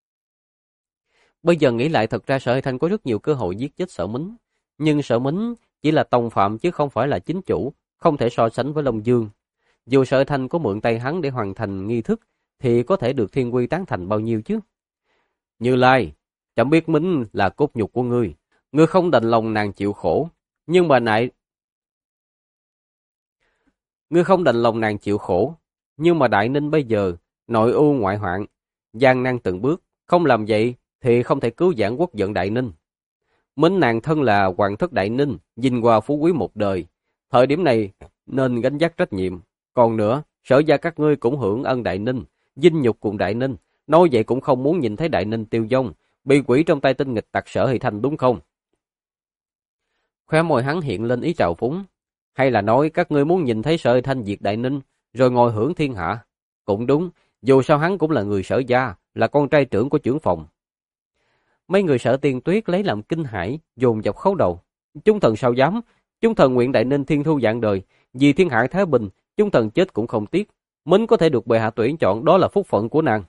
Bây giờ nghĩ lại, thật ra Sở Hy Thanh có rất nhiều cơ hội giết chết Sở Mính, nhưng Sở Mính chỉ là tòng phạm chứ không phải là chính chủ, không thể so sánh với Long Dương. Dù Sở Hy Thanh có mượn tay hắn để hoàn thành nghi thức, thì có thể được thiên quy tán thành bao nhiêu chứ? Như Lai, chẳng biết Mính là cốt nhục của ngươi, ngươi không đành lòng nàng chịu khổ, nhưng mà ngươi không đành lòng nàng chịu khổ, nhưng mà Đại Ninh bây giờ nội ưu ngoại hoạn, gian nan từng bước, không làm vậy thì không thể cứu vãn quốc vận Đại Ninh. Mính nàng thân là hoàng thất Đại Ninh, vinh hoa phú quý một đời, thời điểm này nên gánh vác trách nhiệm, Còn nữa, Sở gia các ngươi cũng hưởng ân Đại Ninh, dinh nhục cùng Đại Ninh, nói vậy cũng không muốn nhìn thấy Đại Ninh tiêu vong, bị quỷ trong tay tên nghịch tặc Sở Hy Thanh đúng không? Khóe môi hắn hiện lên ý trào phúng. Hay là nói các ngươi muốn nhìn thấy Sở Hy Thanh diệt Đại Ninh, rồi ngồi hưởng thiên hạ? Cũng đúng, dù sao hắn cũng là người Sở gia, là con trai trưởng của trưởng phòng. Mấy người Sở Tiên Tuyết lấy làm kinh hãi, dồn dập khấu đầu. Chúng thần sao dám, chúng thần nguyện Đại Ninh thiên thu vạn đời, vì thiên hạ thái bình, chúng thần chết cũng không tiếc. Mính có thể được bệ hạ tuyển chọn, đó là phúc phận của nàng.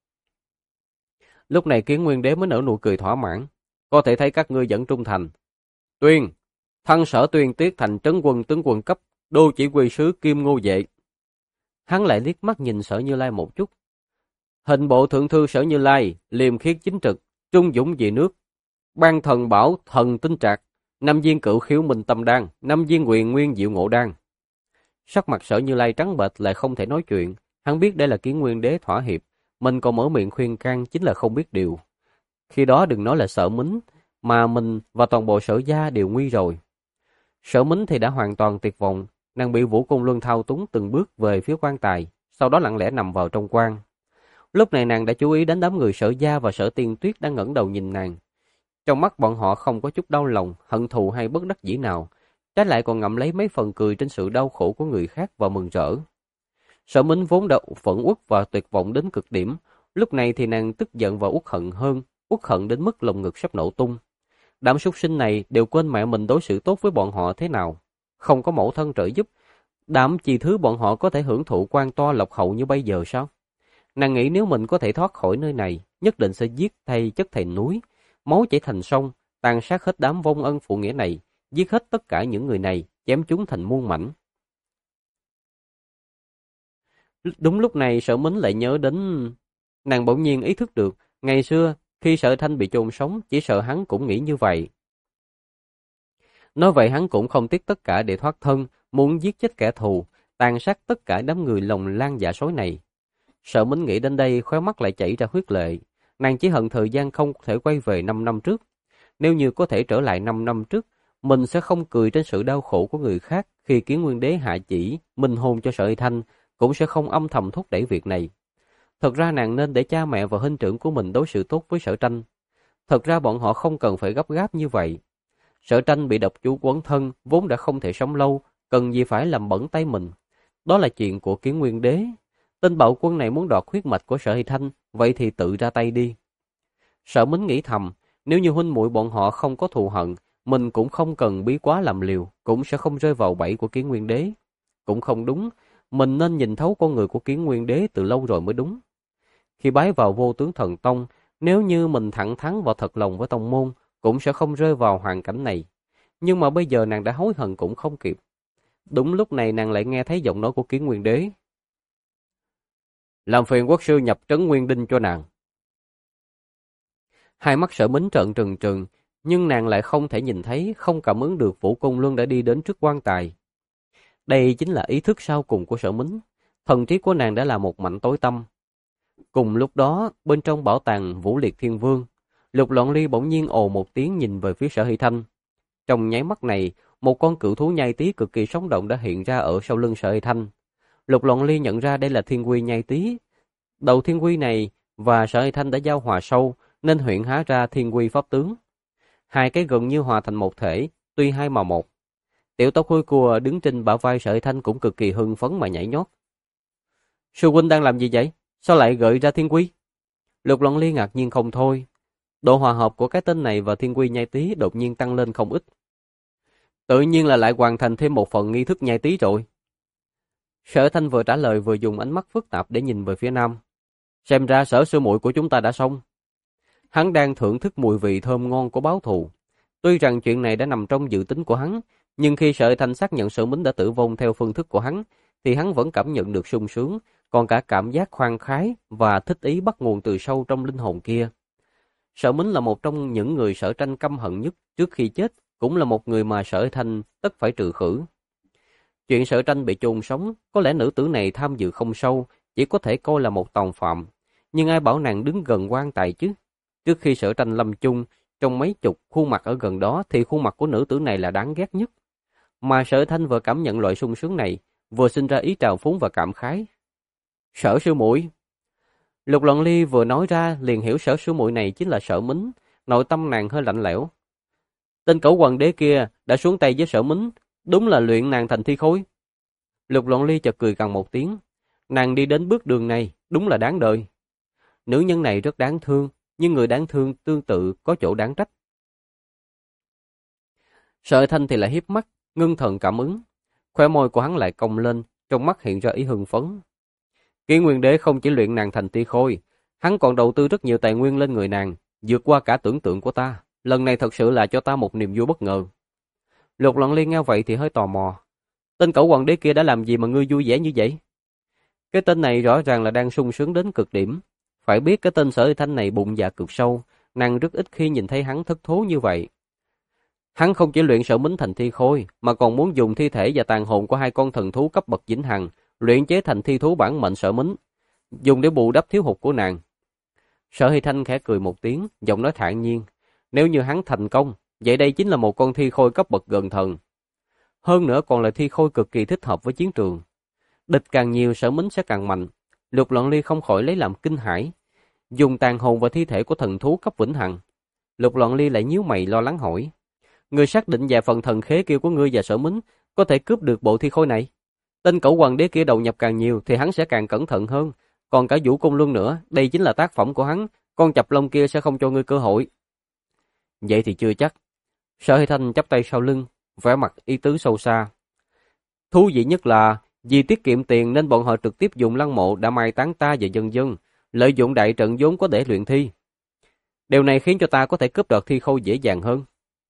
Lúc này Kiến Nguyên Đế mới nở nụ cười thỏa mãn. Có thể thấy các ngươi vẫn trung thành. Tuyên, thăng Sở Tuyên Tuyết thành trấn quân tướng quân cấp, đô chỉ huy sứ Kim Ngô Vệ. Hắn lại liếc mắt nhìn Sở Như Lai một chút. Hình bộ thượng thư Sở Như Lai, liêm khiết chính trực, trung dũng vì nước. Ban thần bảo thần tinh trạc, 5 viên cửu khiếu minh tâm đan, 5 viên quyền nguyên diệu ngộ đan. Sắc mặt Sở Như Lai trắng bệch lại không thể nói chuyện. Hắn biết đây là Kiến Nguyên Đế thỏa hiệp, mình còn mở miệng khuyên can chính là không biết điều. Khi đó đừng nói là Sở Mính, mà mình và toàn bộ Sở gia đều nguy rồi. Sở Mính thì đã hoàn toàn tuyệt vọng, nàng bị Vũ Côn Luân thao túng từng bước về phía quan tài, sau đó lặng lẽ nằm vào trong quan. Lúc này nàng đã chú ý đến đám người Sở gia và Sở Tiên Tuyết đang ngẩng đầu nhìn nàng. Trong mắt bọn họ không có chút đau lòng, hận thù hay bất đắc dĩ nào, trái lại còn ngậm lấy mấy phần cười trên sự đau khổ của người khác và mừng rỡ. Sở Mính vốn đã phẫn uất và tuyệt vọng đến cực điểm, lúc này thì nàng tức giận và uất hận hơn, uất hận đến mức lồng ngực sắp nổ tung. Đám súc sinh này đều quên mẹ mình đối xử tốt với bọn họ thế nào, không có mẫu thân trợ giúp, đám chi thứ bọn họ có thể hưởng thụ quan to lộc hậu như bây giờ sao? Nàng nghĩ nếu mình có thể thoát khỏi nơi này, nhất định sẽ giết thay chất thành núi, máu chảy thành sông, tàn sát hết đám vong ân phụ nghĩa này, giết hết tất cả những người này, chém chúng thành muôn mảnh. Đúng lúc này Sở Mính lại nhớ đến... Nàng bỗng nhiên ý thức được, ngày xưa, khi Sở Thanh bị chôn sống, chỉ sợ hắn cũng nghĩ như vậy. Nói vậy hắn cũng không tiếc tất cả để thoát thân, muốn giết chết kẻ thù, tàn sát tất cả đám người lòng lan dạ sói này. Sở Mính nghĩ đến đây, khóe mắt lại chảy ra huyết lệ. Nàng chỉ hận thời gian không thể quay về 5 năm trước. Nếu như có thể trở lại 5 năm trước, mình sẽ không cười trên sự đau khổ của người khác khi Kiến Nguyên Đế hạ chỉ, minh hôn cho Sở Hy Thanh, cũng sẽ không âm thầm thúc đẩy việc này. Thật ra nàng nên để cha mẹ và huynh trưởng của mình đối xử tốt với Sở Tranh. Thật ra bọn họ không cần phải gấp gáp như vậy. Sở Tranh bị độc chú quấn thân, vốn đã không thể sống lâu, cần gì phải làm bẩn tay mình. Đó là chuyện của Kiến Nguyên Đế. Tên bạo quân này muốn đoạt huyết mạch của Sở Hy Thanh, vậy thì tự ra tay đi. Sở Mính nghĩ thầm, nếu như huynh muội bọn họ không có thù hận, mình cũng không cần bí quá làm liều, cũng sẽ không rơi vào bẫy của Kiến Nguyên Đế. Cũng không đúng, mình nên nhìn thấu con người của Kiến Nguyên Đế từ lâu rồi mới đúng. Khi bái vào Vô Tướng Thần Tông, nếu như mình thẳng thắn và thật lòng với tông môn, cũng sẽ không rơi vào hoàn cảnh này. Nhưng mà bây giờ nàng đã hối hận cũng không kịp. Đúng lúc này nàng lại nghe thấy giọng nói của Kiến Nguyên Đế. Làm phiền quốc sư nhập trấn Nguyên Đinh cho nàng. Hai mắt Sở Mính trợn trừng trừng, nhưng nàng lại không thể nhìn thấy, không cảm ứng được Vũ Côn Luân đã đi đến trước quan tài. Đây chính là ý thức sau cùng của Sở Mính. Thần trí của nàng đã là một mảnh tối tăm. Cùng lúc đó, bên trong bảo tàng Vũ Liệt Thiên Vương, Lục Loạn Ly bỗng nhiên ồ một tiếng nhìn về phía Sở Hy Thanh. Trong nháy mắt này, một con cự thú nhai tí cực kỳ sống động đã hiện ra ở sau lưng Sở Hy Thanh. Lục Loạn Ly nhận ra đây là Thiên Quy nhai tí. Đầu Thiên Quy này và Sở Hy Thanh đã giao hòa sâu, nên huyện hóa ra Thiên Quy pháp tướng. Hai cái gần như hòa thành một thể, tuy hai mà một. Tiểu tóc hôi cua đứng trên bả vai Sở Hy Thanh cũng cực kỳ hưng phấn mà nhảy nhót. Sư huynh đang làm gì vậy? Sao lại gợi ra Thiên Quy? Lục Loạn Ly ngạc nhiên không thôi. Độ hòa hợp của cái tên này và Thiên Quy nhai tí đột nhiên tăng lên không ít. Tự nhiên là lại hoàn thành thêm một phần nghi thức nhai tí rồi. Sở Thanh vừa trả lời vừa dùng ánh mắt phức tạp để nhìn về phía nam. Xem ra Sở sư muội của chúng ta đã xong. Hắn đang thưởng thức mùi vị thơm ngon của báo thù. Tuy rằng chuyện này đã nằm trong dự tính của hắn, nhưng khi Sở Thanh xác nhận Sở Mính đã tử vong theo phương thức của hắn, thì hắn vẫn cảm nhận được sung sướng, còn cả cảm giác khoan khoái và thích ý bắt nguồn từ sâu trong linh hồn kia. Sở Mính là một trong những người Sở Tranh căm hận nhất trước khi chết, cũng là một người mà Sở Thanh tất phải trừ khử. Chuyện Sở Tranh bị chôn sống, có lẽ nữ tử này tham dự không sâu, chỉ có thể coi là một tòng phạm. Nhưng ai bảo nàng đứng gần quan tài chứ? Trước khi Sở Tranh lâm chung, trong mấy chục khuôn mặt ở gần đó thì khuôn mặt của nữ tử này là đáng ghét nhất. Mà Sở Thanh vừa cảm nhận loại sung sướng này, vừa sinh ra ý trào phúng và cảm khái. Sở sư muội. Lục Loan Ly vừa nói ra liền hiểu Sở sư muội này chính là Sở Mính, nội tâm nàng hơi lạnh lẽo. Tên cẩu hoàng đế kia đã xuống tay với Sở Mính, đúng là luyện nàng thành thi khôi. Lục Loan Ly chợt cười gằn một tiếng, nàng đi đến bước đường này đúng là đáng đời. Nữ nhân này rất đáng thương, nhưng người đáng thương tương tự có chỗ đáng trách. Sở Thanh thì lại hiếp mắt, ngưng thần cảm ứng, khóe môi của hắn lại cong lên, trong mắt hiện ra ý hưng phấn. Kiến Nguyên Đế không chỉ luyện nàng thành thi khôi, hắn còn đầu tư rất nhiều tài nguyên lên người nàng, vượt qua cả tưởng tượng của ta. Lần này thật sự là cho ta một niềm vui bất ngờ. Lục Loan Ly nghe vậy thì hơi tò mò. Tên cẩu hoàng đế kia đã làm gì mà ngươi vui vẻ như vậy? Cái tên này rõ ràng là đang sung sướng đến cực điểm. Phải biết cái tên Sở Thanh này bụng dạ cực sâu, nàng rất ít khi nhìn thấy hắn thất thố như vậy. Hắn không chỉ luyện Sở Mính thành thi khôi, mà còn muốn dùng thi thể và tàn hồn của hai con thần thú cấp bậc vĩnh hằng, luyện chế thành thi thú bản mệnh Sở Mính, dùng để bù đắp thiếu hụt của nàng. Sở Hy Thanh khẽ cười một tiếng, giọng nói thản nhiên. Nếu như hắn thành công, vậy đây chính là một con thi khôi cấp bậc gần thần. Hơn nữa còn là thi khôi cực kỳ thích hợp với chiến trường. Địch càng nhiều Sở Mính sẽ càng mạnh. Lục Loan Ly không khỏi lấy làm kinh hãi. Dùng tàn hồn và thi thể của thần thú cấp vĩnh hằng. Lục Loan Ly lại nhíu mày lo lắng hỏi. Ngươi xác định vài phần thần khế kia của ngươi và Sở Mính có thể cướp được bộ thi khôi này? Tên cẩu hoàng đế kia đầu nhập càng nhiều thì hắn sẽ càng cẩn thận hơn. Còn cả Vũ Cung Luân nữa, đây chính là tác phẩm của hắn. Con chập lông kia sẽ không cho ngươi cơ hội. Vậy thì chưa chắc. Sở Hy Thanh chắp tay sau lưng, vẻ mặt ý tứ sâu xa. Thú vị nhất là vì tiết kiệm tiền nên bọn họ trực tiếp dùng lăng mộ đã mai táng ta và dân dân, lợi dụng đại trận vốn có để luyện thi. Điều này khiến cho ta có thể cướp đoạt thi khôi dễ dàng hơn.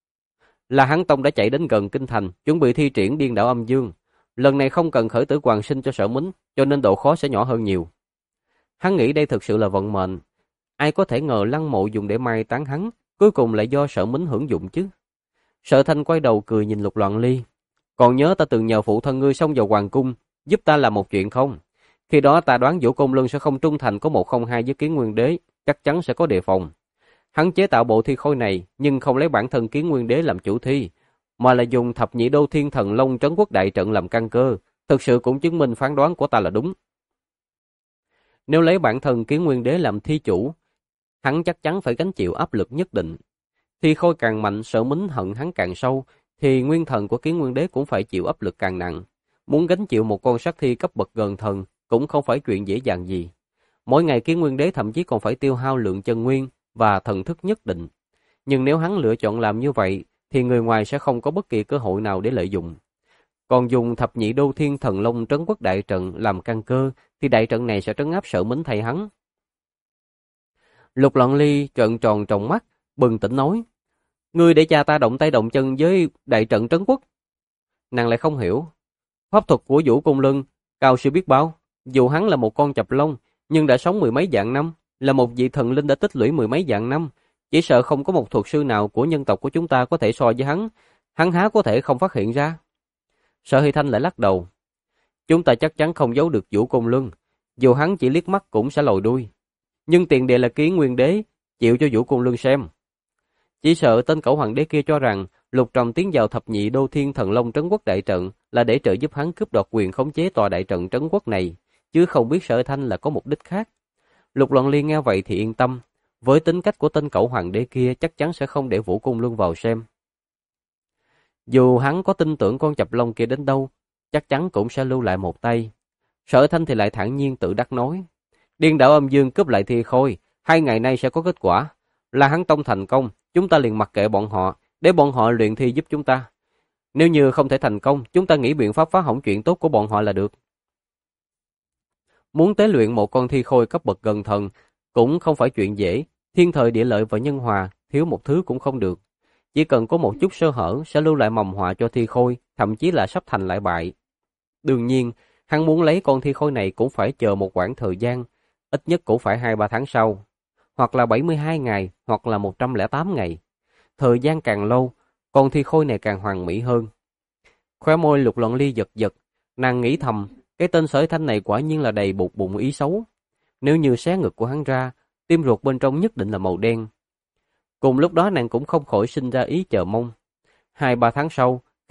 La Hán Tông đã chạy đến gần kinh thành, chuẩn bị thi triển điên đảo âm dương. Lần này không cần khởi tử hoàn sinh cho Sở Mính, cho nên độ khó sẽ nhỏ hơn nhiều. Hắn nghĩ đây thực sự là vận mệnh. Ai có thể ngờ lăng mộ dùng để mai táng hắn, cuối cùng lại do Sở Mính hưởng dụng chứ. Sở Thanh quay đầu cười nhìn Lục Loan Ly. Còn nhớ ta từng nhờ phụ thân ngươi xông vào hoàng cung, giúp ta làm một chuyện không? Khi đó ta đoán Vũ Công Luân sẽ không trung thành có 102 với Kiến Nguyên Đế, chắc chắn sẽ có đề phòng. Hắn chế tạo bộ thi khôi này, nhưng không lấy bản thân Kiến Nguyên Đế làm chủ thi, mà là dùng thập nhị đô thiên thần long trấn quốc đại trận làm căn cơ, thực sự cũng chứng minh phán đoán của ta là đúng. Nếu lấy bản thân Kiến Nguyên Đế làm thi chủ, hắn chắc chắn phải gánh chịu áp lực nhất định. Thi khôi càng mạnh, Sở Mính hận hắn càng sâu, thì nguyên thần của Kiến Nguyên Đế cũng phải chịu áp lực càng nặng. Muốn gánh chịu một con sát thi cấp bậc gần thần cũng không phải chuyện dễ dàng gì. Mỗi ngày Kiến Nguyên Đế thậm chí còn phải tiêu hao lượng chân nguyên và thần thức nhất định. Nhưng nếu hắn lựa chọn làm như vậy, thì người ngoài sẽ không có bất kỳ cơ hội nào để lợi dụng. Còn dùng thập nhị đô thiên thần long trấn quốc đại trận làm căn cơ, thì đại trận này sẽ trấn áp Sở Mính thay hắn. Lục Loan Ly trợn tròn tròng mắt, bừng tỉnh nói. Ngươi để cha ta động tay động chân với đại trận trấn quốc. Nàng lại không hiểu. Pháp thuật của Vũ Cung Luân cao siêu biết bao. Dù hắn là một con chập lông, nhưng đã sống mười mấy vạn năm, là một vị thần linh đã tích lũy mười mấy vạn năm. Chỉ sợ không có một thuật sư nào của nhân tộc của chúng ta có thể so với hắn. Hắn há có thể không phát hiện ra. Sở Hy Thanh lại lắc đầu. Chúng ta chắc chắn không giấu được Vũ Cung Luân. Dù hắn chỉ liếc mắt cũng sẽ lòi đuôi. Nhưng tiền đề là Kiến Nguyên Đế chịu cho Vũ Cung Luân xem. Chỉ sợ tên cẩu hoàng đế kia cho rằng Lục Trầm tiến vào thập nhị đô thiên thần long trấn quốc đại trận là để trợ giúp hắn cướp đoạt quyền khống chế tòa đại trận trấn quốc này, chứ không biết Sở Thanh là có mục đích khác. Lục Loan Ly nghe vậy thì yên tâm, với tính cách của tên cẩu hoàng đế kia chắc chắn sẽ không để Vũ Cung Luân vào xem. Dù hắn có tin tưởng con chập lông kia đến đâu, chắc chắn cũng sẽ lưu lại một tay. Sở Thanh thì lại thản nhiên tự đắc nói, điên đảo âm dương cướp lại thi khôi, 2 ngày nay sẽ có kết quả. Là hắn tông thành công, chúng ta liền mặc kệ bọn họ, để bọn họ luyện thi giúp chúng ta. Nếu như không thể thành công, chúng ta nghĩ biện pháp phá hỏng chuyện tốt của bọn họ là được. Muốn tế luyện một con thi khôi cấp bậc gần thần cũng không phải chuyện dễ, thiên thời địa lợi và nhân hòa, thiếu một thứ cũng không được. Chỉ cần có một chút sơ hở sẽ lưu lại mầm họa cho thi khôi, thậm chí là sắp thành lại bại. Đương nhiên, hắn muốn lấy con thi khôi này cũng phải chờ một quãng thời gian, ít nhất cũng phải 2-3 tháng sau, hoặc là 72 ngày, hoặc là 108 ngày. Thời gian càng lâu, con thi khôi này càng hoàn mỹ hơn. Khóe môi Lục Loan Ly giật giật, nàng nghĩ thầm, cái tên Sở Thanh này quả nhiên là đầy bụng bụng ý xấu. Nếu như xé ngực của hắn ra, tim ruột bên trong nhất định là màu đen. Cùng lúc đó nàng cũng không khỏi sinh ra ý chờ mong. 2-3 tháng sau,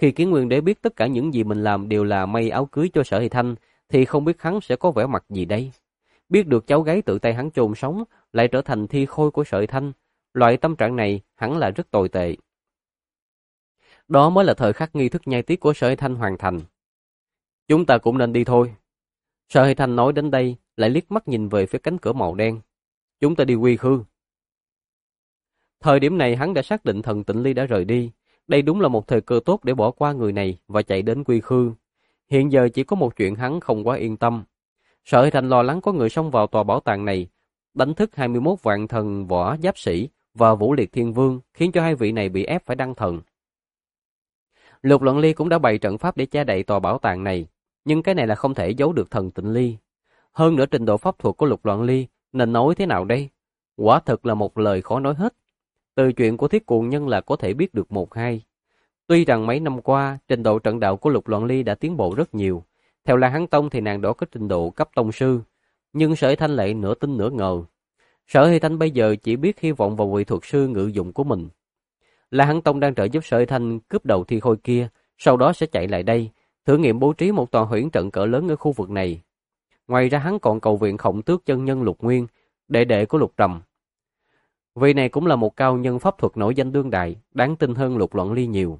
Khi Kiến Nguyên Đế biết tất cả những gì mình làm đều là may áo cưới cho Sở Hy Thanh, thì không biết hắn sẽ có vẻ mặt gì đây. Biết được cháu gái tự tay hắn chôn sống, lại trở thành thi khôi của Sở Hy Thanh, loại tâm trạng này hẳn là rất tồi tệ. Đó mới là thời khắc nghi thức nhai tiết của Sở Hy Thanh hoàn thành. Chúng ta cũng nên đi thôi. Sở Hy Thanh nói đến đây, lại liếc mắt nhìn về phía cánh cửa màu đen. Chúng ta đi Quy Khư. Thời điểm này hắn đã xác định Thần Tịnh Ly đã rời đi. Đây đúng là một thời cơ tốt để bỏ qua người này và chạy đến Quy Khư. Hiện giờ chỉ có một chuyện hắn không quá yên tâm. Sở Hy Thanh lo lắng có người xông vào tòa bảo tàng này, đánh thức 21 vạn thần võ giáp sĩ và Vũ Liệt Thiên Vương, khiến cho hai vị này bị ép phải đăng thần. Lục Loạn Ly cũng đã bày trận pháp để che đậy tòa bảo tàng này, nhưng cái này là không thể giấu được Thần Tịnh Ly. Hơn nữa trình độ pháp thuật của Lục Loạn Ly nên nói thế nào đây? Quả thực là một lời khó nói hết. Từ chuyện của Thiết Cuồng Nhân là có thể biết được một hai. Tuy rằng mấy năm qua, trình độ trận đạo của Lục Loạn Ly đã tiến bộ rất nhiều. Theo La Hán Tông thì nàng đó có trình độ cấp tông sư, nhưng Sở Hy Thanh lại nửa tin nửa ngờ. Sở Hy Thanh bây giờ chỉ biết hy vọng vào vị thuật sư ngự dụng của mình. La Hán Tông đang trợ giúp Sở Hy Thanh cướp đầu thi khôi kia, sau đó sẽ chạy lại đây, thử nghiệm bố trí một tòa huyễn trận cỡ lớn ở khu vực này. Ngoài ra hắn còn cầu viện Khổng Tước chân nhân Lục Nguyên, đệ đệ của Lục Trầm. Vị này cũng là một cao nhân pháp thuật nổi danh đương đại, đáng tin hơn Lục Loạn Ly nhiều.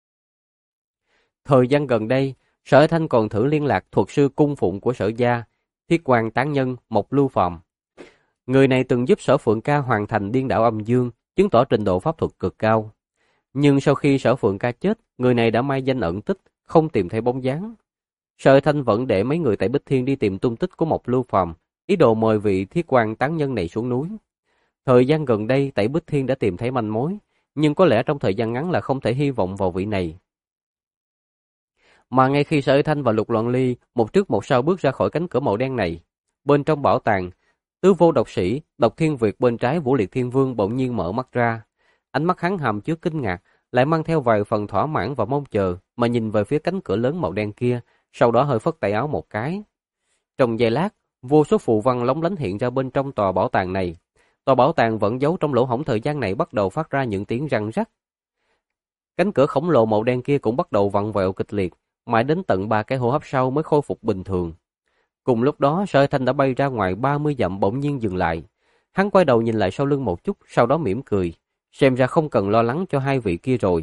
Thời gian gần đây, Sở Hy Thanh còn thử liên lạc thuật sư cung phụng của Sở gia, Thiết Quan tán nhân Mộc Lưu Phàm. Người này từng giúp Sở Phượng Ca hoàn thành điên đảo âm dương, chứng tỏ trình độ pháp thuật cực cao. Nhưng sau khi Sở Phượng Ca chết, người này đã mai danh ẩn tích, không tìm thấy bóng dáng. Sở Hy Thanh vẫn để mấy người tại Bích Thiên đi tìm tung tích của Mộc Lưu Phàm, ý đồ mời vị Thiết Quan tán nhân này xuống núi. Thời gian gần đây, tại Bích Thiên đã tìm thấy manh mối, nhưng có lẽ trong thời gian ngắn là không thể hy vọng vào vị này. Mà ngay khi Sở Hy Thanh và Lục Loạn Ly một trước một sau bước ra khỏi cánh cửa màu đen này, bên trong bảo tàng, Tứ Vô Độc Sĩ, Độc Thiên Việt bên trái Vũ Liệt Thiên Vương bỗng nhiên mở mắt ra. Ánh mắt hắn hàm chứa kinh ngạc, lại mang theo vài phần thỏa mãn và mong chờ, mà nhìn về phía cánh cửa lớn màu đen kia, sau đó hơi phất tay áo một cái. Trong giây lát, vô số phù văn lóng lánh hiện ra bên trong tòa bảo tàng này. Tòa bảo tàng vẫn giấu trong lỗ hổng thời gian này bắt đầu phát ra những tiếng răng rắc. Cánh cửa khổng lồ màu đen kia cũng bắt đầu vặn vẹo kịch liệt, mãi đến tận 3 cái hô hấp sau mới khôi phục bình thường. Cùng lúc đó, Sở Hy Thanh đã bay ra ngoài 30 dặm bỗng nhiên dừng lại. Hắn quay đầu nhìn lại sau lưng một chút, sau đó mỉm cười, xem ra không cần lo lắng cho hai vị kia rồi.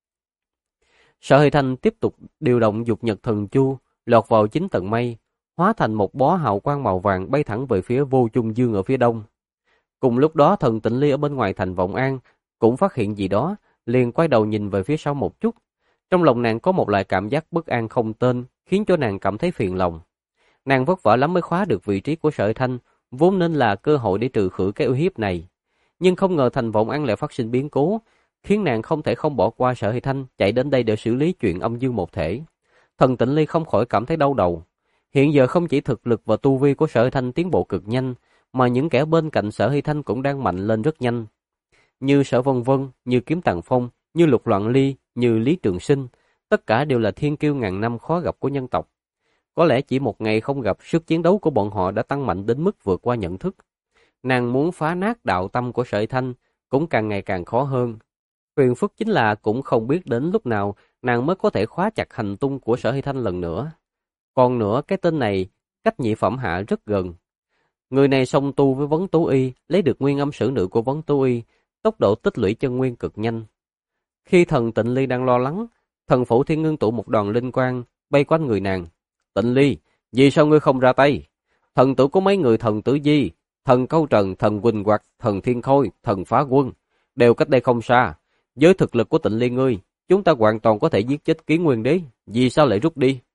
Sở Hy Thanh tiếp tục điều động Dục Nhật Thần Chu, lọt vào 9 tầng mây, hóa thành một bó hào quang màu vàng bay thẳng về phía Vô Chung Dương ở phía đông. Cùng lúc đó, Thần Tịnh Ly ở bên ngoài thành Vọng An cũng phát hiện gì đó, liền quay đầu nhìn về phía sau một chút. Trong lòng nàng có một loại cảm giác bất an không tên, khiến cho nàng cảm thấy phiền lòng. Nàng vất vả lắm mới khóa được vị trí của Sở Hy Thanh, vốn nên là cơ hội để trừ khử cái uy hiếp này. Nhưng không ngờ thành Vọng An lại phát sinh biến cố, khiến nàng không thể không bỏ qua Sở Hy Thanh, chạy đến đây để xử lý chuyện âm dương một thể. Thần Tịnh Ly không khỏi cảm thấy đau đầu. Hiện giờ không chỉ thực lực và tu vi của Sở Hy Thanh tiến bộ cực nhanh, mà những kẻ bên cạnh Sở Hy Thanh cũng đang mạnh lên rất nhanh. Như Sở Vân Vân, như Kiếm Tàng Phong, như Lục Loạn Ly, như Lý Trường Sinh, tất cả đều là thiên kiêu ngàn năm khó gặp của nhân tộc. Có lẽ chỉ một ngày không gặp, sức chiến đấu của bọn họ đã tăng mạnh đến mức vượt qua nhận thức. Nàng muốn phá nát đạo tâm của Sở Hy Thanh cũng càng ngày càng khó hơn. Phiền phức chính là cũng không biết đến lúc nào nàng mới có thể khóa chặt hành tung của Sở Hy Thanh lần nữa. Còn nữa, cái tên này cách nhị phẩm hạ rất gần. Người này song tu với Vấn Tú Y, lấy được nguyên âm sử nữ của Vấn Tú Y, tốc độ tích lũy chân nguyên cực nhanh. Khi Thần Tịnh Ly đang lo lắng, Thần Phủ Thiên ngưng tụ một đoàn linh quang bay quanh người nàng. Tịnh Ly, vì sao ngươi không ra tay? Thần tử của mấy người Thần Tử Di, Thần Câu Trần, Thần Quỳnh Hoạt, Thần Thiên Khôi, Thần Phá Quân đều cách đây không xa. Với thực lực của Tịnh Ly ngươi, chúng ta hoàn toàn có thể giết chết Kiến Nguyên Đế, vì sao lại rút đi?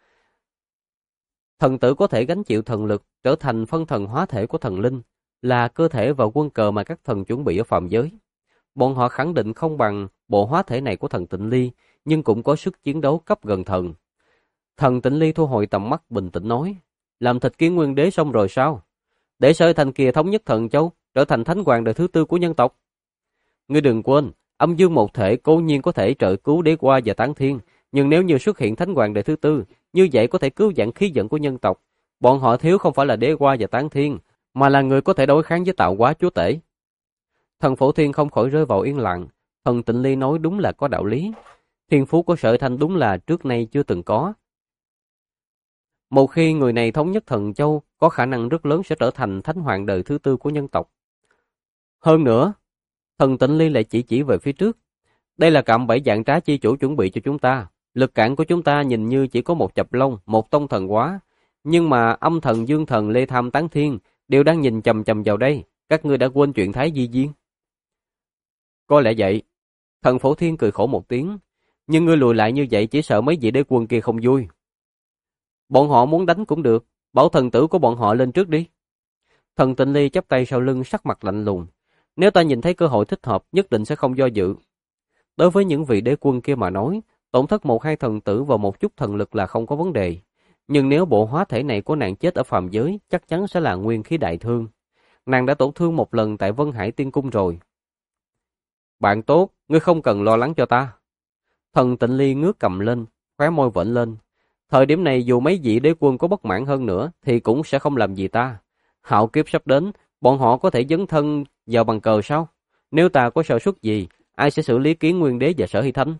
Thần tử có thể gánh chịu thần lực, trở thành phân thần hóa thể của thần linh, là cơ thể và quân cờ mà các thần chuẩn bị ở phàm giới. Bọn họ khẳng định không bằng bộ hóa thể này của thần Tịnh Ly, nhưng cũng có sức chiến đấu cấp gần thần. Thần Tịnh Ly thu hồi tầm mắt bình tĩnh nói, làm thịt Kiến Nguyên Đế xong rồi sao? Để Sở Hy Thanh kia thống nhất Thần Châu, trở thành thánh hoàng đời thứ 4 của nhân tộc. Ngươi đừng quên, âm dương một thể cố nhiên có thể trợ cứu đế qua và tán thiên, nhưng nếu như xuất hiện thánh hoàng đời thứ 4, như vậy có thể cứu vãn khí vận của nhân tộc. Bọn họ thiếu không phải là đế qua và tán thiên, mà là người có thể đối kháng với tạo hóa chúa tể. Thần Phổ Thiên không khỏi rơi vào yên lặng. Thần Tịnh Ly nói đúng là có đạo lý. Thiên phú của Sở Thanh đúng là trước nay chưa từng có. Một khi người này thống nhất Thần Châu, có khả năng rất lớn sẽ trở thành thánh hoàng đời thứ tư của nhân tộc. Hơn nữa, Thần Tịnh Ly lại chỉ về phía trước. Đây là cạm bẫy dạng trá chi chủ chuẩn bị cho chúng ta. Lực cản của chúng ta nhìn như chỉ có một chập lông, một tông thần hóa. Nhưng mà âm thần, dương thần, Lê Tham, Tán Thiên đều đang nhìn chầm chầm vào đây. Các ngươi đã quên chuyện Thái Di Viên. Có lẽ vậy. Thần Phổ Thiên cười khổ một tiếng. Nhưng ngươi lùi lại như vậy chỉ sợ mấy vị đế quân kia không vui. Bọn họ muốn đánh cũng được. Bảo thần tử của bọn họ lên trước đi. Thần Tịnh Ly chắp tay sau lưng, sắc mặt lạnh lùng. Nếu ta nhìn thấy cơ hội thích hợp, nhất định sẽ không do dự. Đối với những vị đế quân kia mà nói, tổn thất một hai thần tử và một chút thần lực là không có vấn đề. Nhưng nếu bộ hóa thể này của nàng chết ở phàm giới, chắc chắn sẽ là nguyên khí đại thương. Nàng đã tổn thương một lần tại Vân Hải Tiên Cung rồi. Bạn tốt, ngươi không cần lo lắng cho ta. Thần Tịnh Ly ngước cầm lên, khóe môi vểnh lên. Thời điểm này dù mấy vị đế quân có bất mãn hơn nữa thì cũng sẽ không làm gì ta. Hạo kiếp sắp đến, bọn họ có thể dấn thân vào bằng cờ sao? Nếu ta có sơ suất gì, ai sẽ xử lý Kiến Nguyên Đế và Sở Hy Thanh?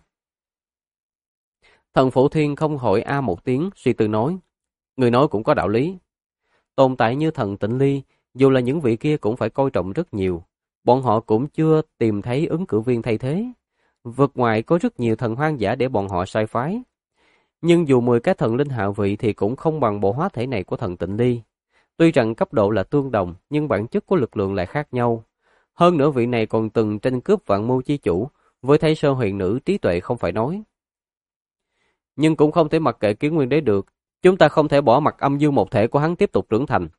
Thần Phổ Thiên không hỏi a một tiếng, suy tư nói. Người nói cũng có đạo lý. Tồn tại như Thần Tịnh Ly, dù là những vị kia cũng phải coi trọng rất nhiều. Bọn họ cũng chưa tìm thấy ứng cử viên thay thế. Vực ngoài có rất nhiều thần hoang dã để bọn họ sai phái. Nhưng dù 10 cái thần linh hạ vị thì cũng không bằng bộ hóa thể này của Thần Tịnh Ly. Tuy rằng cấp độ là tương đồng, nhưng bản chất của lực lượng lại khác nhau. Hơn nữa vị này còn từng tranh cướp Vạn Mưu chi chủ, với Thái Sơ Huyền Nữ trí tuệ không phải nói. Nhưng cũng không thể mặc kệ Kiến Nguyên Đế được, chúng ta không thể bỏ mặc âm dương một thể của hắn tiếp tục trưởng thành.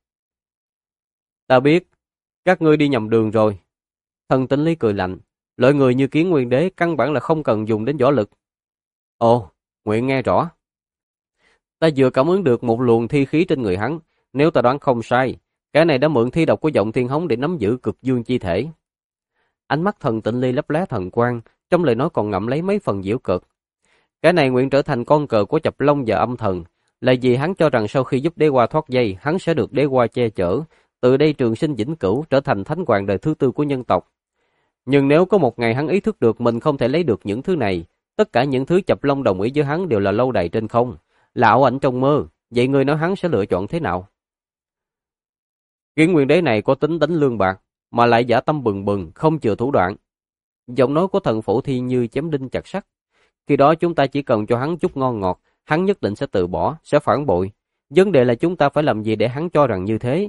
Ta biết, các ngươi đi nhầm đường rồi. Thần Tịnh Ly cười lạnh, loại người như Kiến Nguyên Đế căn bản là không cần dùng đến võ lực. Ồ, nguyện nghe rõ. Ta vừa cảm ứng được một luồng thi khí trên người hắn, nếu ta đoán không sai, cái này đã mượn thi độc của Giọng Thiên Hống để nắm giữ cực dương chi thể. Ánh mắt Thần Tịnh Ly lấp lóe thần quang, trong lời nói còn ngậm lấy mấy phần giễu cợt. Cái này nguyện trở thành con cờ của Chập Long và Âm Thần, là vì hắn cho rằng sau khi giúp Đế Hoa thoát dây, hắn sẽ được Đế Hoa che chở, từ đây trường sinh vĩnh cửu trở thành thánh hoàng đời thứ tư của nhân tộc. Nhưng nếu có một ngày hắn ý thức được mình không thể lấy được những thứ này, tất cả những thứ Chập Long đồng ý với hắn đều là lâu đài trên không, là ảo ảnh trong mơ, vậy người nói hắn sẽ lựa chọn thế nào? Kiến Nguyên Đế này có tính đánh lương bạc, mà lại dã tâm bừng bừng, không chừa thủ đoạn. Giọng nói của Thần Phổ Thiên như chém đinh chặt sắt. Khi đó chúng ta chỉ cần cho hắn chút ngon ngọt, hắn nhất định sẽ từ bỏ, sẽ phản bội. Vấn đề là chúng ta phải làm gì để hắn cho rằng như thế.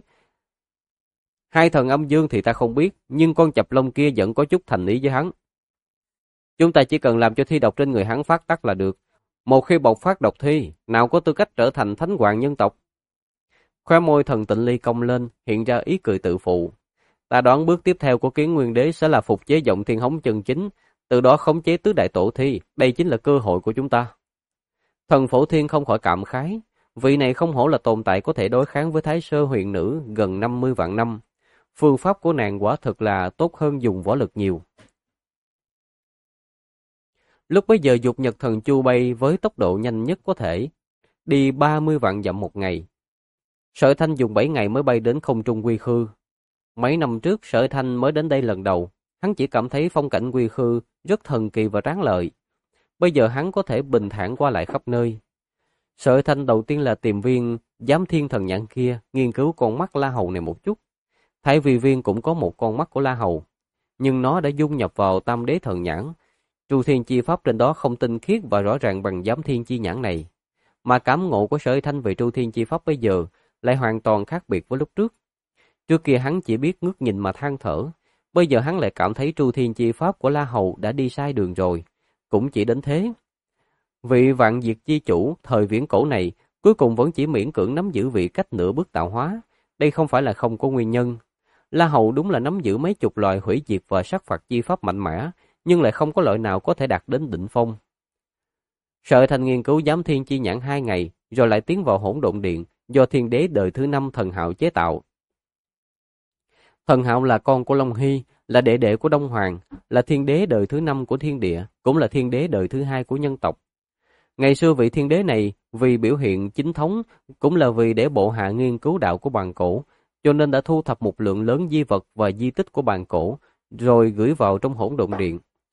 Hai thần âm dương thì ta không biết, nhưng con Chập Long kia vẫn có chút thành ý với hắn. Chúng ta chỉ cần làm cho thi độc trên người hắn phát tắc là được. Một khi bộc phát độc thi, nào có tư cách trở thành thánh hoàng nhân tộc. Khóe môi Thần Tịnh Ly cong lên, hiện ra ý cười tự phụ. Ta đoán bước tiếp theo của Kiến Nguyên Đế sẽ là phục chế Giọng Thiên Hống chân chính, từ đó khống chế tứ đại tổ thi, đây chính là cơ hội của chúng ta. Thần Phổ Thiên không khỏi cảm khái, vị này không hổ là tồn tại có thể đối kháng với Thái Sơ Huyền Nữ gần 50 vạn năm. Phương pháp của nàng quả thực là tốt hơn dùng võ lực nhiều. Lúc bấy giờ Dục Nhật Thần Chu bay với tốc độ nhanh nhất có thể, đi 30 vạn dặm một ngày. Sở Thanh dùng 7 ngày mới bay đến không trung Quy Khư. Mấy năm trước Sở Thanh mới đến đây lần đầu, hắn chỉ cảm thấy phong cảnh Quy Khư rất thần kỳ và tráng lợi. Bây giờ hắn có thể bình thản qua lại khắp nơi. Sở Thanh đầu tiên là tìm viên Giám Thiên Thần Nhãn kia, nghiên cứu con mắt La Hầu này một chút. Thái Vi Viên cũng có một con mắt của La Hầu, nhưng nó đã dung nhập vào Tam Đế Thần Nhãn. Tru Thiên Chi Pháp trên đó không tinh khiết và rõ ràng bằng Giám Thiên Chi Nhãn này. Mà cảm ngộ của Sở Thanh về Tru Thiên Chi Pháp bây giờ lại hoàn toàn khác biệt với lúc trước. Trước kia hắn chỉ biết ngước nhìn mà than thở, bây giờ hắn lại cảm thấy Tru Thiên Chi Pháp của La Hầu đã đi sai đường rồi, cũng chỉ đến thế. Vị vạn diệt chi chủ thời viễn cổ này cuối cùng vẫn chỉ miễn cưỡng nắm giữ vị cách nửa bước tạo hóa, đây không phải là không có nguyên nhân. La Hầu đúng là nắm giữ mấy chục loại hủy diệt và sát phạt chi pháp mạnh mẽ, nhưng lại không có loại nào có thể đạt đến đỉnh phong. Sở Thanh nghiên cứu Giám Thiên Chi Nhãn 2 ngày, rồi lại tiến vào Hỗn Độn Điện, do Thiên Đế đời thứ 5 Thần Hạo chế tạo. Thần Hạo là con của Long Hy, là đệ đệ của Đông Hoàng, là Thiên Đế đời thứ 5 của Thiên Địa, cũng là Thiên Đế đời thứ 2 của nhân tộc. Ngày xưa vị Thiên Đế này vì biểu hiện chính thống, cũng là vì để bộ hạ nghiên cứu đạo của bàn cổ, cho nên đã thu thập một lượng lớn di vật và di tích của bàn cổ, rồi gửi vào trong Hỗn Độn Điện.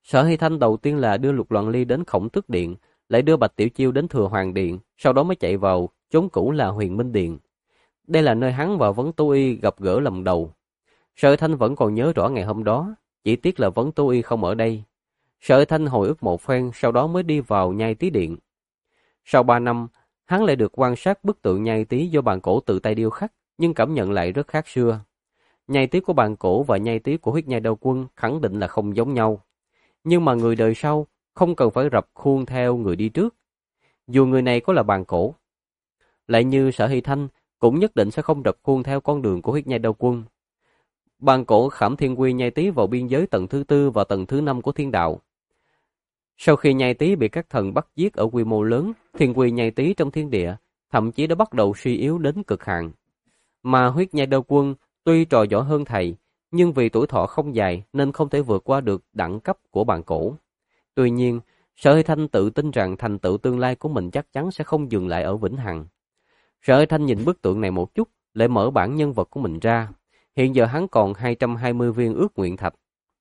Sở Hy Thanh đầu tiên là đưa Lục Loạn Ly đến Khổng Tước Điện, lại đưa Bạch Tiểu Chiêu đến Thừa Hoàng Điện, sau đó mới chạy vào chốn cũ là Huyền Minh Điện. Đây là nơi hắn và Vấn Tố Y gặp gỡ lần đầu. Sở Hy Thanh vẫn còn nhớ rõ ngày hôm đó, chỉ tiếc là Vấn Tố Y không ở đây. Sở Hy Thanh hồi ức một phen, sau đó mới đi vào Nhai Tý Điện. Sau 3 năm, hắn lại được quan sát bức tượng Nhai Tý do bàn cổ tự tay điêu khắc, nhưng cảm nhận lại rất khác xưa. Nhai Tý của bàn cổ và nhai Tý của Huyết Nhai Đao Quân khẳng định là không giống nhau. Nhưng mà người đời sau không cần phải rập khuôn theo người đi trước. Dù người này có là bàn cổ, lại như Sở Hy Thanh cũng nhất định sẽ không rập khuôn theo con đường của Huyết Nhai Đao Quân. Bàn cổ khảm Thiên Quy Nhai Tý vào biên giới tầng thứ 4 và tầng thứ 5 của thiên đạo. Sau khi Nhai Tý bị các thần bắt giết ở quy mô lớn, Thiên Quy Nhai Tý trong thiên địa thậm chí đã bắt đầu suy yếu đến cực hạn. Mà Huyết Nhai Đao Quân tuy trò giỏi hơn thầy, nhưng vì tuổi thọ không dài nên không thể vượt qua được đẳng cấp của bàn cổ. Tuy nhiên, Sở Hy Thanh tự tin rằng thành tựu tương lai của mình chắc chắn sẽ không dừng lại ở vĩnh hằng. Sở Hy Thanh nhìn bức tượng này một chút, lại mở bản nhân vật của mình ra. Hiện giờ hắn còn 220 viên ước nguyện thạch.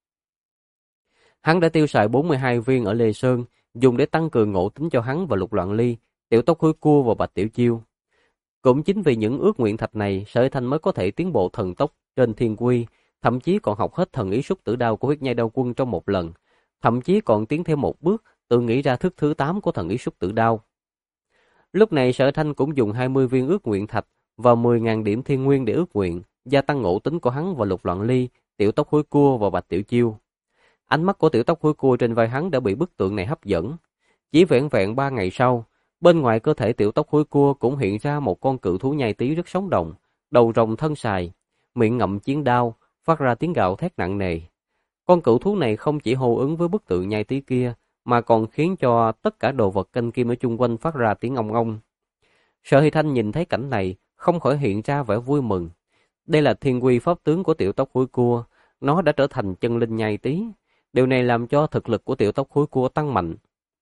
Hắn đã tiêu xài 42 viên ở Lê Sơn, dùng để tăng cường ngộ tính cho hắn và Lục Loạn Ly, Tiểu Tóc Hối Cua và Bạch Tiểu Chiêu. Cũng chính vì những ước nguyện thạch này, Sở Hy Thanh mới có thể tiến bộ thần tốc trên thiên quy, thậm chí còn học hết thần ý súc tử đao của Huyết Nhai Đao Quân trong một lần, thậm chí còn tiến thêm một bước, tự nghĩ ra thức thứ 8 của thần ý súc tử đao. Lúc này Sở Hy Thanh cũng dùng 20 viên ước nguyện thạch và 10.000 điểm thiên nguyên để ước nguyện, gia tăng ngộ tính của hắn và Lục Loạn Ly, Tiểu Tóc Hối Cua và Bạch Tiểu Chiêu. Ánh mắt của Tiểu Tóc Hối Cua trên vai hắn đã bị bức tượng này hấp dẫn. Chỉ vẹn vẹn 3 ngày sau, bên ngoài cơ thể Tiểu Tóc Hối Cua cũng hiện ra một con cự thú nhai Tý rất sống động, đầu rồng thân sài, miệng ngậm chiến đao, phát ra tiếng gào thét nặng nề. Con cự thú này không chỉ hô ứng với bức tượng nhai Tý kia, mà còn khiến cho tất cả đồ vật canh kim ở chung quanh phát ra tiếng ong ong. Sở Hy Thanh nhìn thấy cảnh này, không khỏi hiện ra vẻ vui mừng. Đây là thiên quy pháp tướng của Tiểu Tóc Hối Cua, nó đã trở thành chân linh nhai Tý. Điều này làm cho thực lực của Tiểu Tóc Hối Cua tăng mạnh.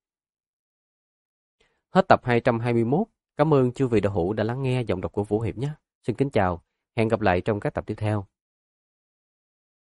Hết tập 221. Cảm ơn chư vị đạo hữu đã lắng nghe giọng đọc của Vũ Hiệp nhé. Xin kính chào, hẹn gặp lại trong các tập tiếp theo.